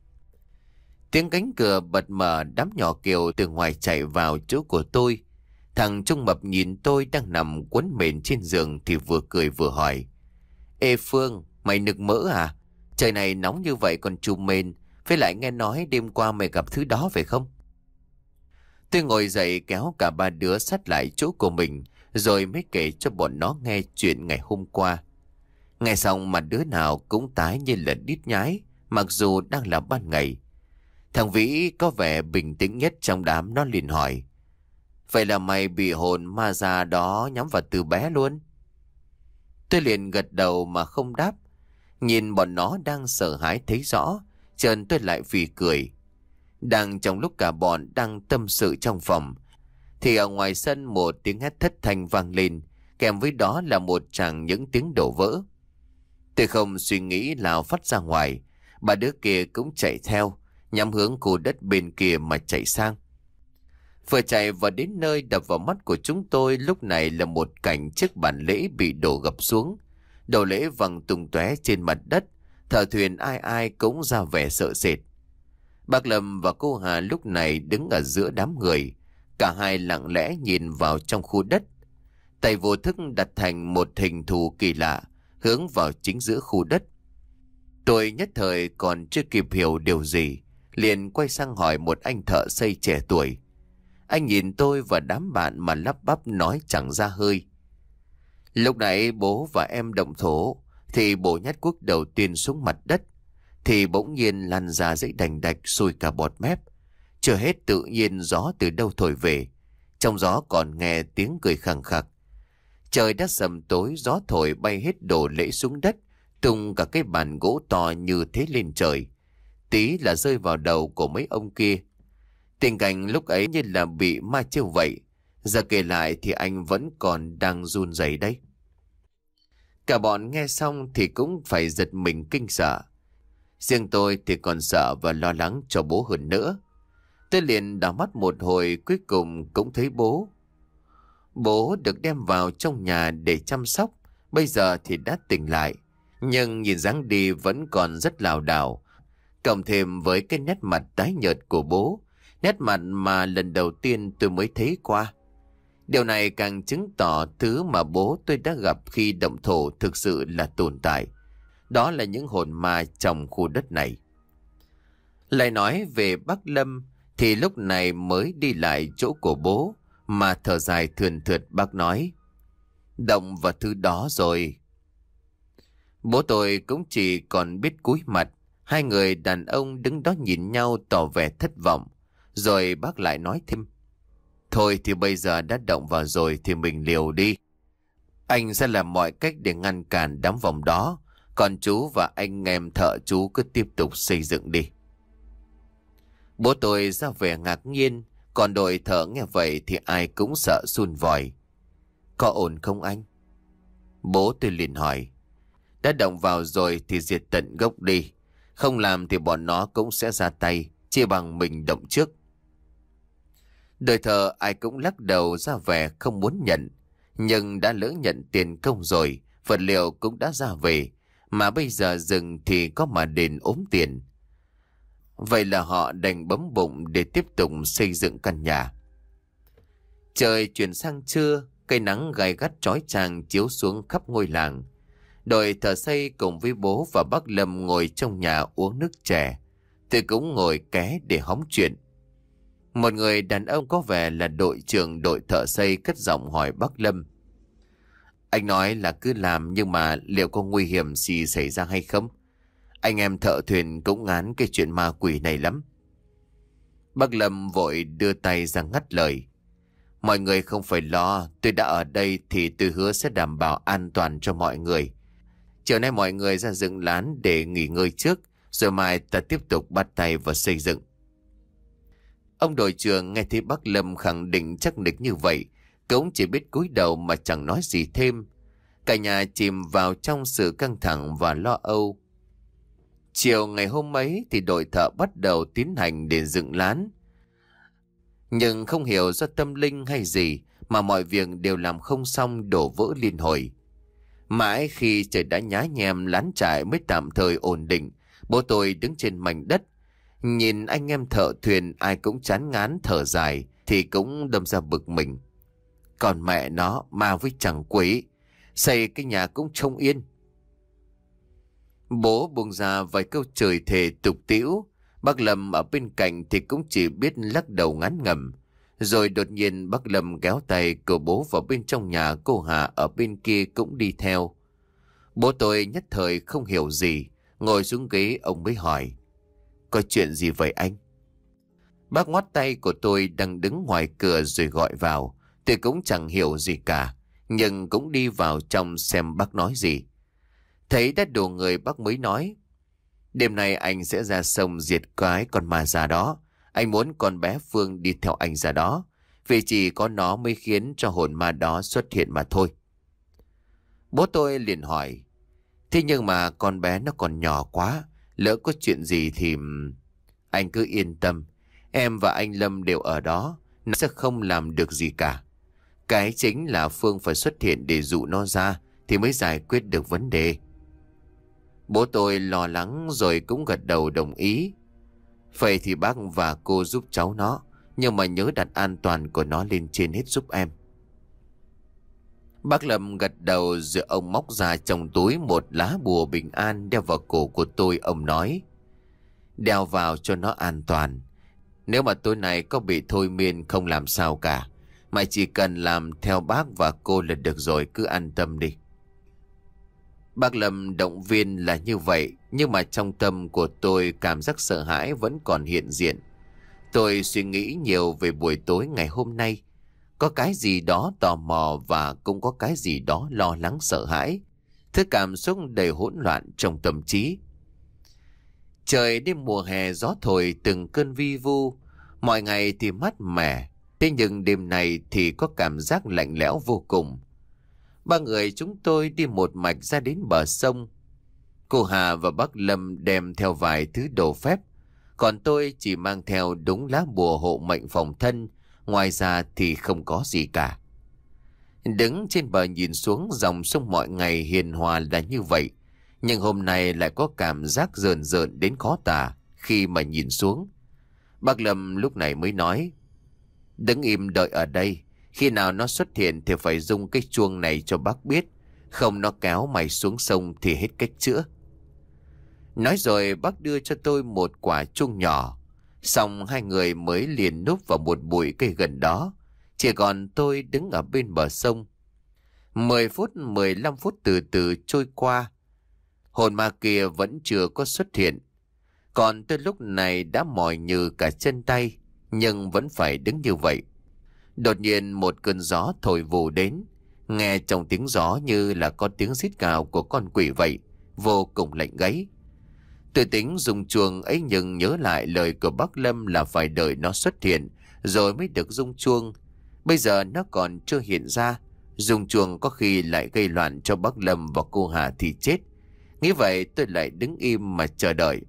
Tiếng cánh cửa bật mở, đám nhỏ Kiều từ ngoài chạy vào chỗ của tôi. Thằng Trung Mập nhìn tôi đang nằm quấn mền trên giường thì vừa cười vừa hỏi: Ê Phương, mày nực mỡ à? Trời này nóng như vậy còn trùm mền, với lại nghe nói đêm qua mày gặp thứ đó phải không? Tôi ngồi dậy kéo cả ba đứa sát lại chỗ của mình, rồi mới kể cho bọn nó nghe chuyện ngày hôm qua. Nghe xong mà đứa nào cũng tái như là đít nhái, mặc dù đang là ban ngày. Thằng Vĩ có vẻ bình tĩnh nhất trong đám, nó liền hỏi: Vậy là mày bị hồn ma già đó nhắm vào từ bé luôn? Tôi liền gật đầu mà không đáp. Nhìn bọn nó đang sợ hãi thấy rõ, chợt tôi lại phì cười. Đang trong lúc cả bọn đang tâm sự trong phòng, thì ở ngoài sân một tiếng hét thất thanh vang lên, kèm với đó là một tràng những tiếng đổ vỡ. Tôi không suy nghĩ lao phát ra ngoài, ba đứa kia cũng chạy theo, nhắm hướng khu đất bên kia mà chạy sang. Vừa chạy vào đến nơi, đập vào mắt của chúng tôi lúc này là một cảnh chiếc bàn lễ bị đổ gập xuống, đồ lễ văng tung tóe trên mặt đất. Thợ thuyền ai ai cũng ra vẻ sợ sệt. Bác Lâm và cô Hà lúc này đứng ở giữa đám người, cả hai lặng lẽ nhìn vào trong khu đất, tay vô thức đặt thành một hình thù kỳ lạ hướng vào chính giữa khu đất. Tôi nhất thời còn chưa kịp hiểu điều gì, liền quay sang hỏi một anh thợ xây trẻ tuổi. Anh nhìn tôi và đám bạn mà lắp bắp nói chẳng ra hơi: Lúc nãy bố và em động thổ, thì bố nhát cuốc đầu tiên xuống mặt đất, thì bỗng nhiên lăn ra dãy đành đạch sôi cả bọt mép. Chưa hết tự nhiên gió từ đâu thổi về, Trong gió còn nghe tiếng cười khằng khặc. Trời đã sầm tối, gió thổi bay hết đồ lễ xuống đất, tung cả cái bàn gỗ to như thế lên trời. Tí là rơi vào đầu của mấy ông kia. Tình cảnh lúc ấy như là bị ma chiêu vậy. Giờ kể lại thì anh vẫn còn đang run rẩy đấy. Cả bọn nghe xong thì cũng phải giật mình kinh sợ. Riêng tôi thì còn sợ và lo lắng cho bố hơn nữa. Tôi liền đảo mắt một hồi, cuối cùng cũng thấy bố. Bố được đem vào trong nhà để chăm sóc, bây giờ thì đã tỉnh lại. Nhưng nhìn dáng đi vẫn còn rất lảo đảo. Cộng thêm với cái nét mặt tái nhợt của bố, nét mặt mà lần đầu tiên tôi mới thấy qua. Điều này càng chứng tỏ thứ mà bố tôi đã gặp khi động thổ thực sự là tồn tại. Đó là những hồn ma trong khu đất này. Lại nói về bác Lâm thì lúc này mới đi lại chỗ của bố, mà thở dài thườn thượt bác nói: động vào thứ đó rồi. Bố tôi cũng chỉ còn biết cúi mặt. Hai người đàn ông đứng đó nhìn nhau tỏ vẻ thất vọng. Rồi bác lại nói thêm: thôi thì bây giờ đã động vào rồi thì mình liều đi. Anh sẽ làm mọi cách để ngăn cản đám vòng đó. Còn chú và anh em thợ chú cứ tiếp tục xây dựng đi. Bố tôi ra vẻ ngạc nhiên. Còn đội thợ nghe vậy thì ai cũng sợ sun vòi. Có ổn không anh? Bố tôi liền hỏi. Đã động vào rồi thì diệt tận gốc đi. Không làm thì bọn nó cũng sẽ ra tay. Chỉ bằng mình động trước. Đội thợ ai cũng lắc đầu ra vẻ không muốn nhận. Nhưng đã lỡ nhận tiền công rồi, vật liệu cũng đã ra về. Mà bây giờ dừng thì có mà đền ốm tiền. Vậy là họ đành bấm bụng để tiếp tục xây dựng căn nhà. Trời chuyển sang trưa, cây nắng gay gắt chói chang chiếu xuống khắp ngôi làng. Đội thợ xây cùng với bố và bác Lâm ngồi trong nhà uống nước chè. Tôi cũng ngồi ké để hóng chuyện. Một người đàn ông có vẻ là đội trưởng đội thợ xây cất giọng hỏi bác Lâm: anh nói là cứ làm, nhưng mà liệu có nguy hiểm gì xảy ra hay không? Anh em thợ thuyền cũng ngán cái chuyện ma quỷ này lắm. Bác Lâm vội đưa tay ra ngắt lời: mọi người không phải lo, tôi đã ở đây thì tôi hứa sẽ đảm bảo an toàn cho mọi người. Chiều nay mọi người ra dựng lán để nghỉ ngơi trước, rồi mai ta tiếp tục bắt tay vào xây dựng. Ông đội trưởng nghe thấy bác Lâm khẳng định chắc nịch như vậy, cũng chỉ biết cúi đầu mà chẳng nói gì thêm. Cả nhà chìm vào trong sự căng thẳng và lo âu. Chiều ngày hôm ấy thì đội thợ bắt đầu tiến hành để dựng lán. Nhưng không hiểu do tâm linh hay gì mà mọi việc đều làm không xong, đổ vỡ liên hồi. Mãi khi trời đã nhá nhem, lán trại mới tạm thời ổn định. Bố tôi đứng trên mảnh đất, nhìn anh em thợ thuyền ai cũng chán ngán thở dài thì cũng đâm ra bực mình. Còn mẹ nó, ma với chẳng quỷ, xây cái nhà cũng trông yên. Bố buông ra vài câu chửi thề tục tĩu. Bác Lâm ở bên cạnh thì cũng chỉ biết lắc đầu ngán ngẩm. Rồi đột nhiên bác Lâm kéo tay của bố vào bên trong nhà, cô Hà ở bên kia cũng đi theo. Bố tôi nhất thời không hiểu gì, ngồi xuống ghế ông mới hỏi: có chuyện gì vậy anh? Bác ngoắt tay của tôi đang đứng ngoài cửa rồi gọi vào. Tôi cũng chẳng hiểu gì cả, nhưng cũng đi vào trong xem bác nói gì. Thấy đã đủ người bác mới nói: đêm nay anh sẽ ra sông diệt cái con ma già đó. Anh muốn con bé Phương đi theo anh ra đó, vì chỉ có nó mới khiến cho hồn ma đó xuất hiện mà thôi. Bố tôi liền hỏi: thế nhưng mà con bé nó còn nhỏ quá, lỡ có chuyện gì thì... Anh cứ yên tâm, em và anh Lâm đều ở đó, nó sẽ không làm được gì cả. Cái chính là Phương phải xuất hiện để dụ nó ra thì mới giải quyết được vấn đề. Bố tôi lo lắng rồi cũng gật đầu đồng ý. Vậy thì bác và cô giúp cháu nó, nhưng mà nhớ đặt an toàn của nó lên trên hết giúp em. Bác Lâm gật đầu rồi ông móc ra trong túi một lá bùa bình an đeo vào cổ của tôi. Ông nói: đeo vào cho nó an toàn. Nếu mà tối nay có bị thôi miên không làm sao cả, mà chỉ cần làm theo bác và cô là được rồi, cứ an tâm đi. Bác Lâm động viên là như vậy, nhưng mà trong tâm của tôi cảm giác sợ hãi vẫn còn hiện diện. Tôi suy nghĩ nhiều về buổi tối ngày hôm nay. Có cái gì đó tò mò và cũng có cái gì đó lo lắng sợ hãi. Thứ cảm xúc đầy hỗn loạn trong tâm trí. Trời đêm mùa hè gió thổi từng cơn vi vu. Mọi ngày thì mát mẻ. Thế nhưng đêm này thì có cảm giác lạnh lẽo vô cùng. Ba người chúng tôi đi một mạch ra đến bờ sông. Cô Hà và bác Lâm đem theo vài thứ đồ phép. Còn tôi chỉ mang theo đúng lá bùa hộ mệnh phòng thân. Ngoài ra thì không có gì cả. Đứng trên bờ nhìn xuống dòng sông mọi ngày hiền hòa là như vậy. Nhưng hôm nay lại có cảm giác rờn rợn đến khó tả khi mà nhìn xuống. Bác Lâm lúc này mới nói: Đứng im đợi ở đây. Khi nào nó xuất hiện thì phải rung cái chuông này cho bác biết. Không nó kéo mày xuống sông thì hết cách chữa. Nói rồi bác đưa cho tôi một quả chuông nhỏ. Xong hai người mới liền núp vào một bụi cây gần đó. Chỉ còn tôi đứng ở bên bờ sông. Mười phút, mười lăm phút từ từ trôi qua. Hồn ma kia vẫn chưa có xuất hiện. Còn tôi lúc này đã mỏi như cả chân tay, nhưng vẫn phải đứng như vậy. Đột nhiên một cơn gió thổi vù đến. Nghe trong tiếng gió như là có tiếng rít gào của con quỷ vậy. Vô cùng lạnh gáy. Tôi tính dùng chuông ấy nhưng nhớ lại lời của bác Lâm là phải đợi nó xuất hiện rồi mới được rung chuông. Bây giờ nó còn chưa hiện ra. Dùng chuông có khi lại gây loạn cho bác Lâm và cô Hà thì chết. Nghĩ vậy tôi lại đứng im mà chờ đợi.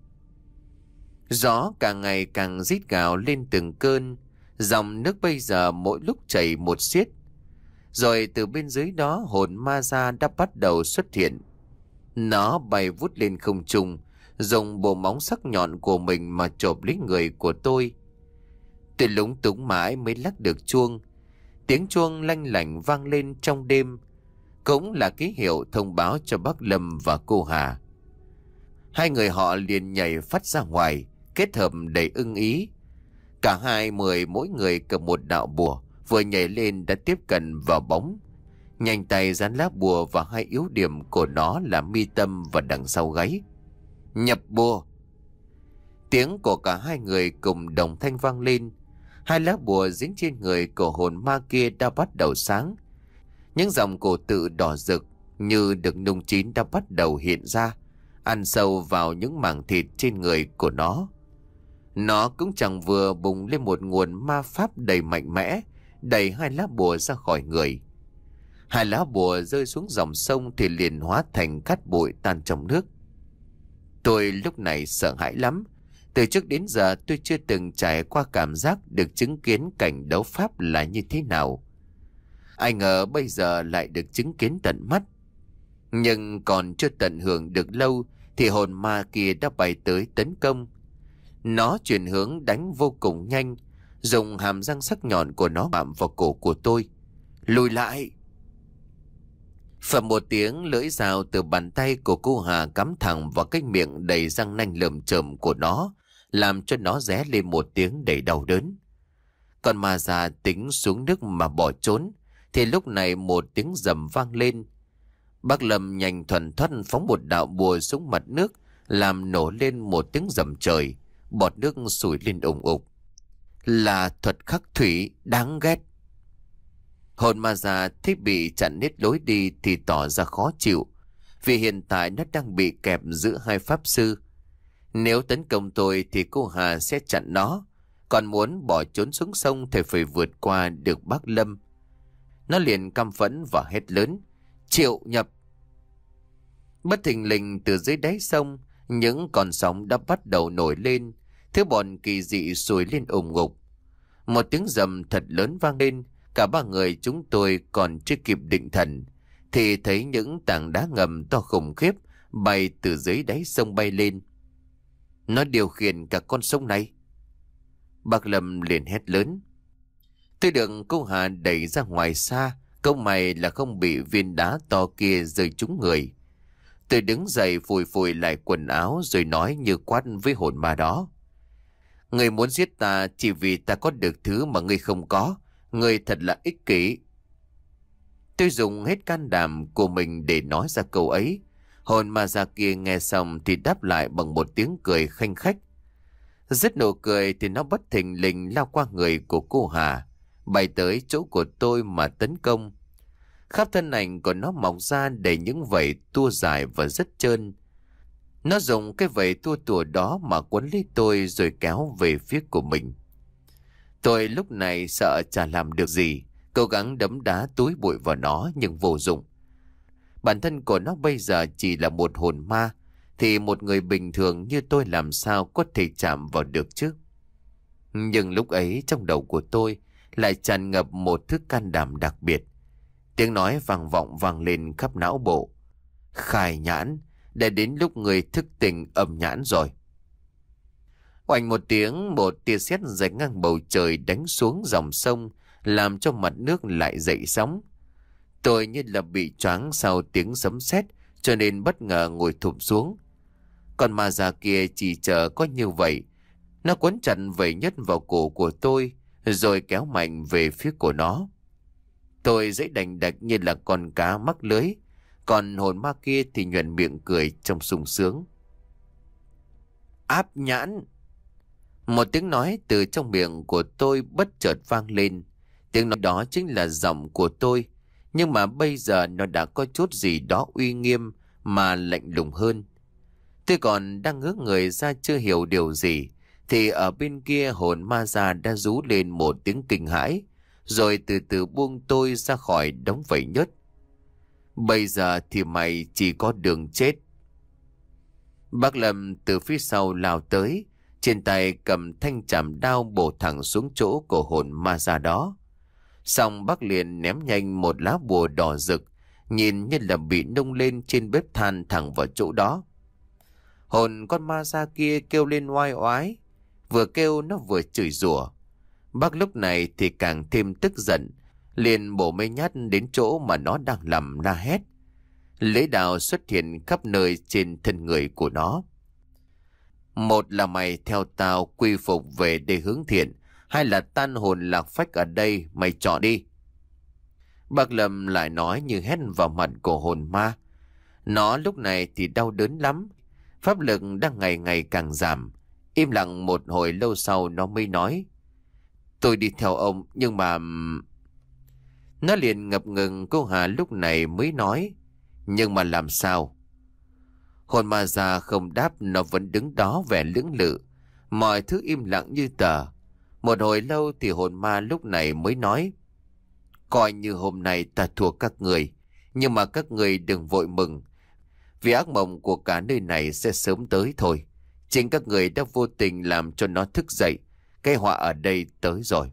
Gió càng ngày càng rít gào lên từng cơn. Dòng nước bây giờ mỗi lúc chảy một xiết. Rồi từ bên dưới đó hồn ma ra đã bắt đầu xuất hiện. Nó bay vút lên không trung, dùng bộ móng sắc nhọn của mình mà chộp lấy người của tôi. Tôi lúng túng mãi mới lắc được chuông. Tiếng chuông lanh lảnh vang lên trong đêm, cũng là ký hiệu thông báo cho bác Lâm và cô Hà. Hai người họ liền nhảy phát ra ngoài, kết hợp đầy ưng ý. Cả hai mười mỗi người cầm một đạo bùa, vừa nhảy lên đã tiếp cận vào bóng. Nhanh tay dán lá bùa vào hai yếu điểm của nó là mi tâm và đằng sau gáy. Nhập bùa. Tiếng của cả hai người cùng đồng thanh vang lên. Hai lá bùa dính trên người của hồn ma kia đã bắt đầu sáng. Những dòng cổ tự đỏ rực như được nung chín đã bắt đầu hiện ra, ăn sâu vào những mảng thịt trên người của nó. Nó cũng chẳng vừa bùng lên một nguồn ma pháp đầy mạnh mẽ, đẩy hai lá bùa ra khỏi người. Hai lá bùa rơi xuống dòng sông thì liền hóa thành cát bụi tan trong nước. Tôi lúc này sợ hãi lắm. Từ trước đến giờ tôi chưa từng trải qua cảm giác được chứng kiến cảnh đấu pháp là như thế nào. Ai ngờ bây giờ lại được chứng kiến tận mắt. Nhưng còn chưa tận hưởng được lâu thì hồn ma kia đã bay tới tấn công. Nó chuyển hướng đánh vô cùng nhanh, dùng hàm răng sắc nhọn của nó bạm vào cổ của tôi. Lùi lại! Phầm một tiếng, lưỡi dao từ bàn tay của cô Hà cắm thẳng vào cái miệng đầy răng nanh lởm chởm của nó, làm cho nó ré lên một tiếng đầy đau đớn. Còn ma già tính xuống nước mà bỏ trốn, thì lúc này một tiếng rầm vang lên. Bác Lâm nhanh thuần thoát phóng một đạo bùa xuống mặt nước, làm nổ lên một tiếng rầm trời, bọt nước sủi lên ủng ục. Là thuật khắc thủy đáng ghét. Hồn ma già thấy bị chặn hết lối đi thì tỏ ra khó chịu, vì hiện tại nó đang bị kẹp giữa hai pháp sư. Nếu tấn công tôi thì cô Hà sẽ chặn nó, còn muốn bỏ trốn xuống sông thì phải vượt qua được bác Lâm. Nó liền căm phẫn và hét lớn: Triệu nhập! Bất thình lình từ dưới đáy sông, những con sóng đã bắt đầu nổi lên, thứ bọn kỳ dị sùi lên ủng ngục. Một tiếng rầm thật lớn vang lên. Cả ba người chúng tôi còn chưa kịp định thần thì thấy những tảng đá ngầm to khủng khiếp bay từ dưới đáy sông bay lên. Nó điều khiển cả con sông này. Bác Lâm liền hét lớn. Tôi được cô Hà đẩy ra ngoài xa, câu mày là không bị viên đá to kia rơi trúng người. Tôi đứng dậy phủi phủi lại quần áo rồi nói như quát với hồn ma đó: Người muốn giết ta chỉ vì ta có được thứ mà ngươi không có. Ngươi thật là ích kỷ. Tôi dùng hết can đảm của mình để nói ra câu ấy. Hồn ma già kia nghe xong thì đáp lại bằng một tiếng cười khanh khách. Dứt nụ cười thì nó bất thình lình lao qua người của cô Hà. bay tới chỗ của tôi mà tấn công. Khắp thân ảnh của nó mọc ra đầy những vảy tua dài và rất trơn. Nó dùng cái vảy tua tủa đó mà quấn lấy tôi rồi kéo về phía của mình. Tôi lúc này sợ chả làm được gì, cố gắng đấm đá túi bụi vào nó nhưng vô dụng. Bản thân của nó bây giờ chỉ là một hồn ma, thì một người bình thường như tôi làm sao có thể chạm vào được chứ? Nhưng lúc ấy trong đầu của tôi lại tràn ngập một thứ can đảm đặc biệt. Tiếng nói vang vọng vang lên khắp não bộ. Khai nhãn, đã đến lúc người thức tỉnh âm nhãn rồi. Oanh một tiếng, một tia sét rạch ngang bầu trời đánh xuống dòng sông, làm cho mặt nước lại dậy sóng. Tôi như là bị choáng sau tiếng sấm sét, cho nên bất ngờ ngồi thụp xuống. Còn ma già kia chỉ chờ có như vậy. Nó quấn chặt vảy nhất vào cổ của tôi, rồi kéo mạnh về phía của nó. Tôi dãy đành đạch như là con cá mắc lưới, còn hồn ma kia thì nhoẻn miệng cười trong sung sướng. Áp nhãn! Một tiếng nói từ trong miệng của tôi bất chợt vang lên. Tiếng nói đó chính là giọng của tôi, nhưng mà bây giờ nó đã có chút gì đó uy nghiêm mà lạnh lùng hơn. Tôi còn đang ngước người ra chưa hiểu điều gì, thì ở bên kia hồn ma già đã rú lên một tiếng kinh hãi, rồi từ từ buông tôi ra khỏi đống vảy nhớt. Bây giờ thì mày chỉ có đường chết. Bác Lâm từ phía sau lao tới, trên tay cầm thanh chảm đao bổ thẳng xuống chỗ của hồn ma già đó. Xong bác liền ném nhanh một lá bùa đỏ rực, nhìn như là bị nung lên trên bếp than thẳng vào chỗ đó. Hồn con ma già kia kêu lên oai oái, vừa kêu nó vừa chửi rủa. Bác lúc này thì càng thêm tức giận, liền bổ mấy nhát đến chỗ mà nó đang nằm la hét. Lưỡi đao xuất hiện khắp nơi trên thân người của nó. Một là mày theo tao quy phục về để hướng thiện, hai là tan hồn lạc phách ở đây, mày chọn đi. Bác Lâm lại nói như hét vào mặt của hồn ma. Nó lúc này thì đau đớn lắm, pháp lực đang ngày ngày càng giảm. Im lặng một hồi lâu sau nó mới nói: Tôi đi theo ông, nhưng mà... Nó liền ngập ngừng. Cô Hà lúc này mới nói: Nhưng mà làm sao? Hồn ma già không đáp, nó vẫn đứng đó vẻ lưỡng lự. Mọi thứ im lặng như tờ. Một hồi lâu thì hồn ma lúc này mới nói: Coi như hôm nay ta thua các người, nhưng mà các người đừng vội mừng, vì ác mộng của cả nơi này sẽ sớm tới thôi. Chính các người đã vô tình làm cho nó thức dậy. Cái họa ở đây tới rồi.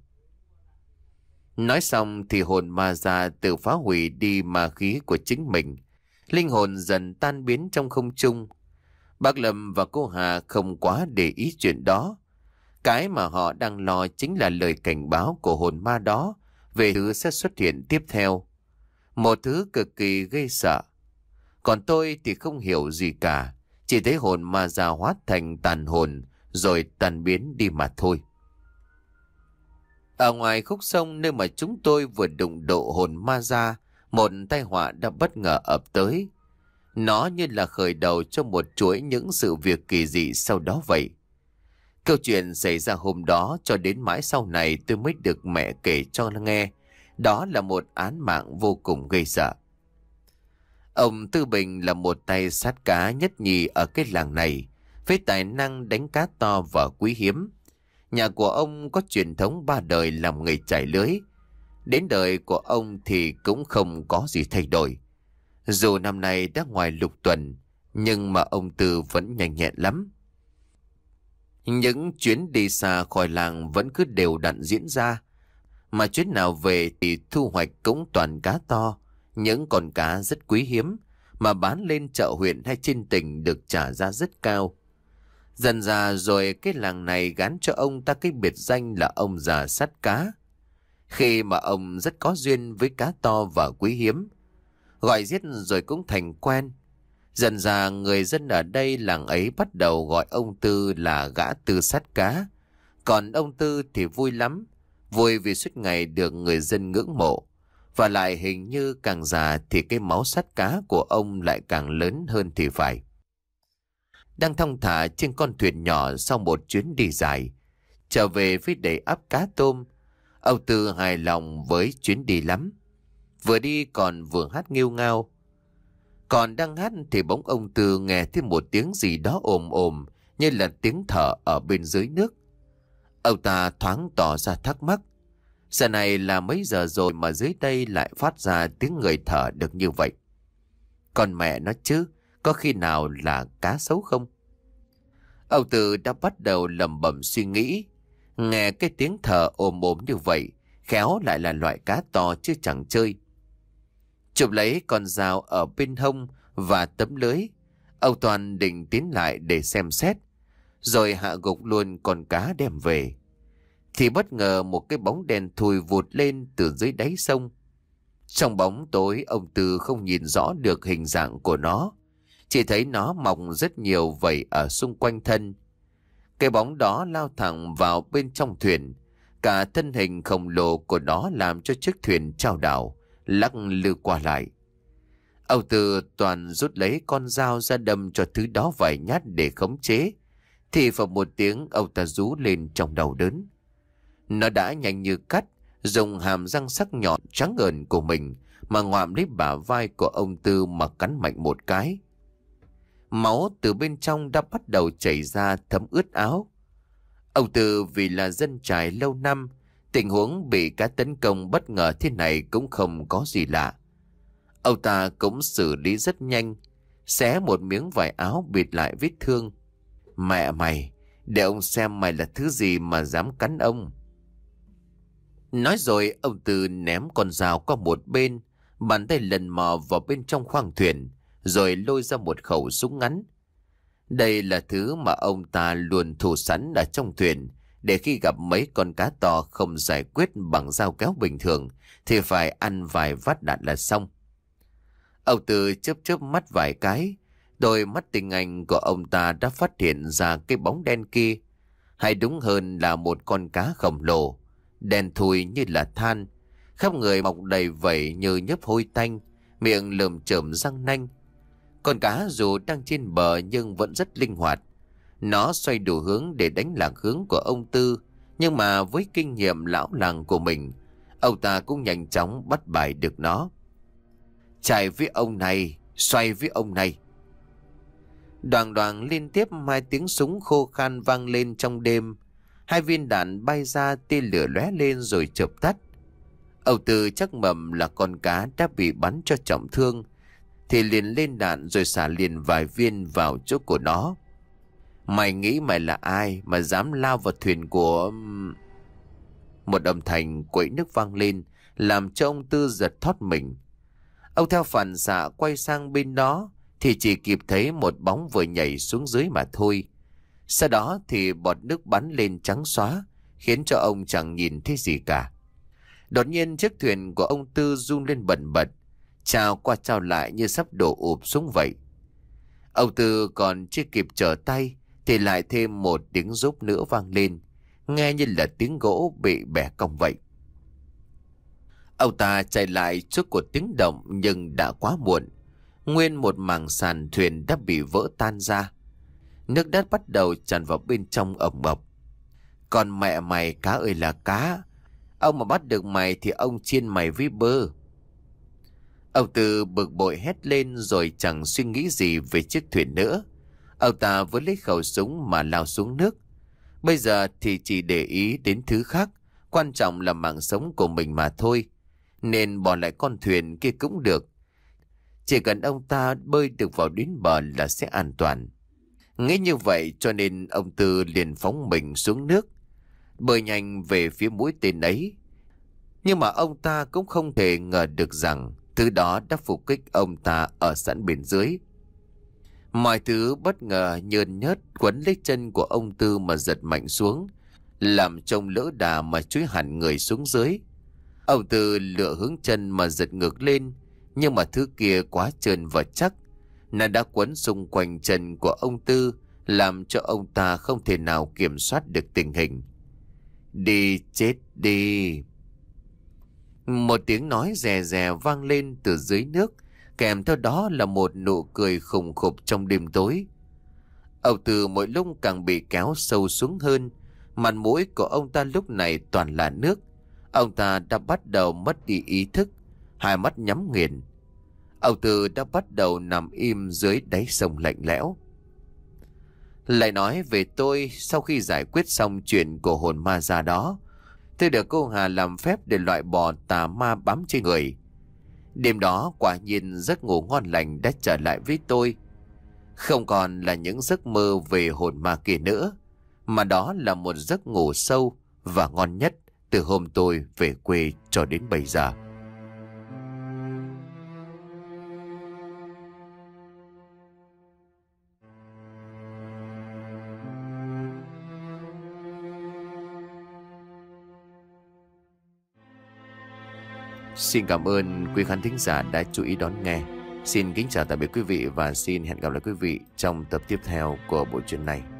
Nói xong thì hồn ma già tự phá hủy đi ma khí của chính mình. Linh hồn dần tan biến trong không trung. Bác Lâm và cô Hà không quá để ý chuyện đó. Cái mà họ đang lo chính là lời cảnh báo của hồn ma đó về thứ sẽ xuất hiện tiếp theo. Một thứ cực kỳ gây sợ. Còn tôi thì không hiểu gì cả. Chỉ thấy hồn ma già hóa thành tàn hồn rồi tan biến đi mà thôi. Ở ngoài khúc sông nơi mà chúng tôi vừa đụng độ hồn ma ra, một tai họa đã bất ngờ ập tới. Nó như là khởi đầu cho một chuỗi những sự việc kỳ dị sau đó vậy. Câu chuyện xảy ra hôm đó cho đến mãi sau này tôi mới được mẹ kể cho nghe. Đó là một án mạng vô cùng gây sợ. Ông Tư Bình là một tay sát cá nhất nhì ở cái làng này, với tài năng đánh cá to và quý hiếm. Nhà của ông có truyền thống ba đời làm nghề chải lưới. Đến đời của ông thì cũng không có gì thay đổi. Dù năm nay đã ngoài lục tuần, nhưng mà ông Tư vẫn nhanh nhẹn lắm. Những chuyến đi xa khỏi làng vẫn cứ đều đặn diễn ra. Mà chuyến nào về thì thu hoạch cũng toàn cá to, những con cá rất quý hiếm, mà bán lên chợ huyện hay trên tỉnh được trả giá rất cao. Dần dà rồi cái làng này gán cho ông ta cái biệt danh là ông già sắt cá. Khi mà ông rất có duyên với cá to và quý hiếm, gọi giết rồi cũng thành quen. Dần dà người dân ở đây làng ấy bắt đầu gọi ông Tư là gã Tư sắt cá. Còn ông Tư thì vui lắm, vui vì suốt ngày được người dân ngưỡng mộ. Và lại hình như càng già thì cái máu sắt cá của ông lại càng lớn hơn thì phải. Đang thong thả trên con thuyền nhỏ sau một chuyến đi dài, trở về với đầy ắp cá tôm, Âu Tư hài lòng với chuyến đi lắm. Vừa đi còn vừa hát nghêu ngao. Còn đang hát thì bỗng ông Tư nghe thấy một tiếng gì đó ồm ồm, như là tiếng thở ở bên dưới nước. Ông ta thoáng tỏ ra thắc mắc. Giờ này là mấy giờ rồi mà dưới đây lại phát ra tiếng người thở được như vậy? Còn mẹ nó chứ, có khi nào là cá sấu không? Ông Tư đã bắt đầu lẩm bẩm suy nghĩ. Nghe cái tiếng thở ồm ồm như vậy, khéo lại là loại cá to chứ chẳng chơi. Chụp lấy con dao ở bên hông và tấm lưới, ông Toàn định tiến lại để xem xét, rồi hạ gục luôn con cá đem về. Thì bất ngờ một cái bóng đen thui vụt lên từ dưới đáy sông. Trong bóng tối, ông Tư không nhìn rõ được hình dạng của nó, chỉ thấy nó mọc rất nhiều vảy ở xung quanh thân. Cái bóng đó lao thẳng vào bên trong thuyền. Cả thân hình khổng lồ của nó làm cho chiếc thuyền chao đảo, lắc lư qua lại. Ông Tư toàn rút lấy con dao ra đâm cho thứ đó vài nhát để khống chế. Thì vào một tiếng, ông ta rú lên trong đau đớn. Nó đã nhanh như cắt, dùng hàm răng sắc nhọn trắng ợn của mình mà ngoạm lấy bả vai của ông Tư mà cắn mạnh một cái. Máu từ bên trong đã bắt đầu chảy ra thấm ướt áo. Ông Tư vì là dân trại lâu năm, tình huống bị cá tấn công bất ngờ thế này cũng không có gì lạ. Ông ta cũng xử lý rất nhanh, xé một miếng vải áo bịt lại vết thương. Mẹ mày, để ông xem mày là thứ gì mà dám cắn ông. Nói rồi ông Tư ném con dao qua một bên, bàn tay lần mò vào bên trong khoang thuyền, rồi lôi ra một khẩu súng ngắn. Đây là thứ mà ông ta luôn thủ sẵn ở trong thuyền, để khi gặp mấy con cá to không giải quyết bằng dao kéo bình thường thì phải ăn vài vát đạn là xong. Ông Tư chớp chớp mắt vài cái, đôi mắt tinh anh của ông ta đã phát hiện ra cái bóng đen kia, hay đúng hơn là một con cá khổng lồ, đen thui như là than, khắp người mọc đầy vảy như nhấp hôi tanh, miệng lởm chởm răng nanh. Con cá dù đang trên bờ nhưng vẫn rất linh hoạt. Nó xoay đủ hướng để đánh lạc hướng của ông Tư, nhưng mà với kinh nghiệm lão làng của mình, ông ta cũng nhanh chóng bắt bài được nó. Chạy với ông này, xoay với ông này. Đoàng đoàng liên tiếp hai tiếng súng khô khan vang lên trong đêm. Hai viên đạn bay ra, tia lửa lóe lên rồi chợp tắt. Ông Tư chắc mầm là con cá đã bị bắn cho trọng thương, thì liền lên đạn rồi xả liền vài viên vào chỗ của nó. Mày nghĩ mày là ai mà dám lao vào thuyền của... Một âm thanh quậy nước vang lên, làm cho ông Tư giật thót mình. Ông theo phản xạ quay sang bên đó, thì chỉ kịp thấy một bóng vừa nhảy xuống dưới mà thôi. Sau đó thì bọt nước bắn lên trắng xóa, khiến cho ông chẳng nhìn thấy gì cả. Đột nhiên chiếc thuyền của ông Tư rung lên bần bật, trao qua trao lại như sắp đổ ụp xuống vậy. Ông Tư còn chưa kịp trở tay thì lại thêm một tiếng rúp nữa vang lên, nghe như là tiếng gỗ bị bẻ cong vậy. Ông ta chạy lại trước của tiếng động nhưng đã quá muộn. Nguyên một mảng sàn thuyền đã bị vỡ tan ra. Nước đất bắt đầu tràn vào bên trong ẩm ập. Còn mẹ mày, cá ơi là cá, ông mà bắt được mày thì ông chiên mày với bơ. Ông Tư bực bội hét lên rồi chẳng suy nghĩ gì về chiếc thuyền nữa. Ông ta vừa lấy khẩu súng mà lao xuống nước. Bây giờ thì chỉ để ý đến thứ khác, quan trọng là mạng sống của mình mà thôi. Nên bỏ lại con thuyền kia cũng được. Chỉ cần ông ta bơi được vào đến bờ là sẽ an toàn. Nghĩ như vậy cho nên ông Tư liền phóng mình xuống nước, bơi nhanh về phía mũi tên ấy. Nhưng mà ông ta cũng không thể ngờ được rằng thứ đó đã phục kích ông ta ở sẵn bên dưới. Mọi thứ bất ngờ nhơn nhớt quấn lấy chân của ông Tư mà giật mạnh xuống, làm trông lỡ đà mà chúi hẳn người xuống dưới. Ông Tư lựa hướng chân mà giật ngược lên, nhưng mà thứ kia quá trơn và chắc, nó đã quấn xung quanh chân của ông Tư, làm cho ông ta không thể nào kiểm soát được tình hình. Đi chết đi! Một tiếng nói rè rè vang lên từ dưới nước, kèm theo đó là một nụ cười khủng khục trong đêm tối. Ông Tư mỗi lúc càng bị kéo sâu xuống hơn, mặt mũi của ông ta lúc này toàn là nước. Ông ta đã bắt đầu mất đi ý thức, hai mắt nhắm nghiền. Ông Tư đã bắt đầu nằm im dưới đáy sông lạnh lẽo. Lại nói về tôi, sau khi giải quyết xong chuyện của hồn ma già đó, tôi được cô Hà làm phép để loại bỏ tà ma bám trên người. Đêm đó quả nhiên giấc ngủ ngon lành đã trở lại với tôi. Không còn là những giấc mơ về hồn ma kia nữa, mà đó là một giấc ngủ sâu và ngon nhất từ hôm tôi về quê cho đến bây giờ. Xin cảm ơn quý khán thính giả đã chú ý đón nghe. Xin kính chào tạm biệt quý vị và xin hẹn gặp lại quý vị trong tập tiếp theo của bộ truyện này.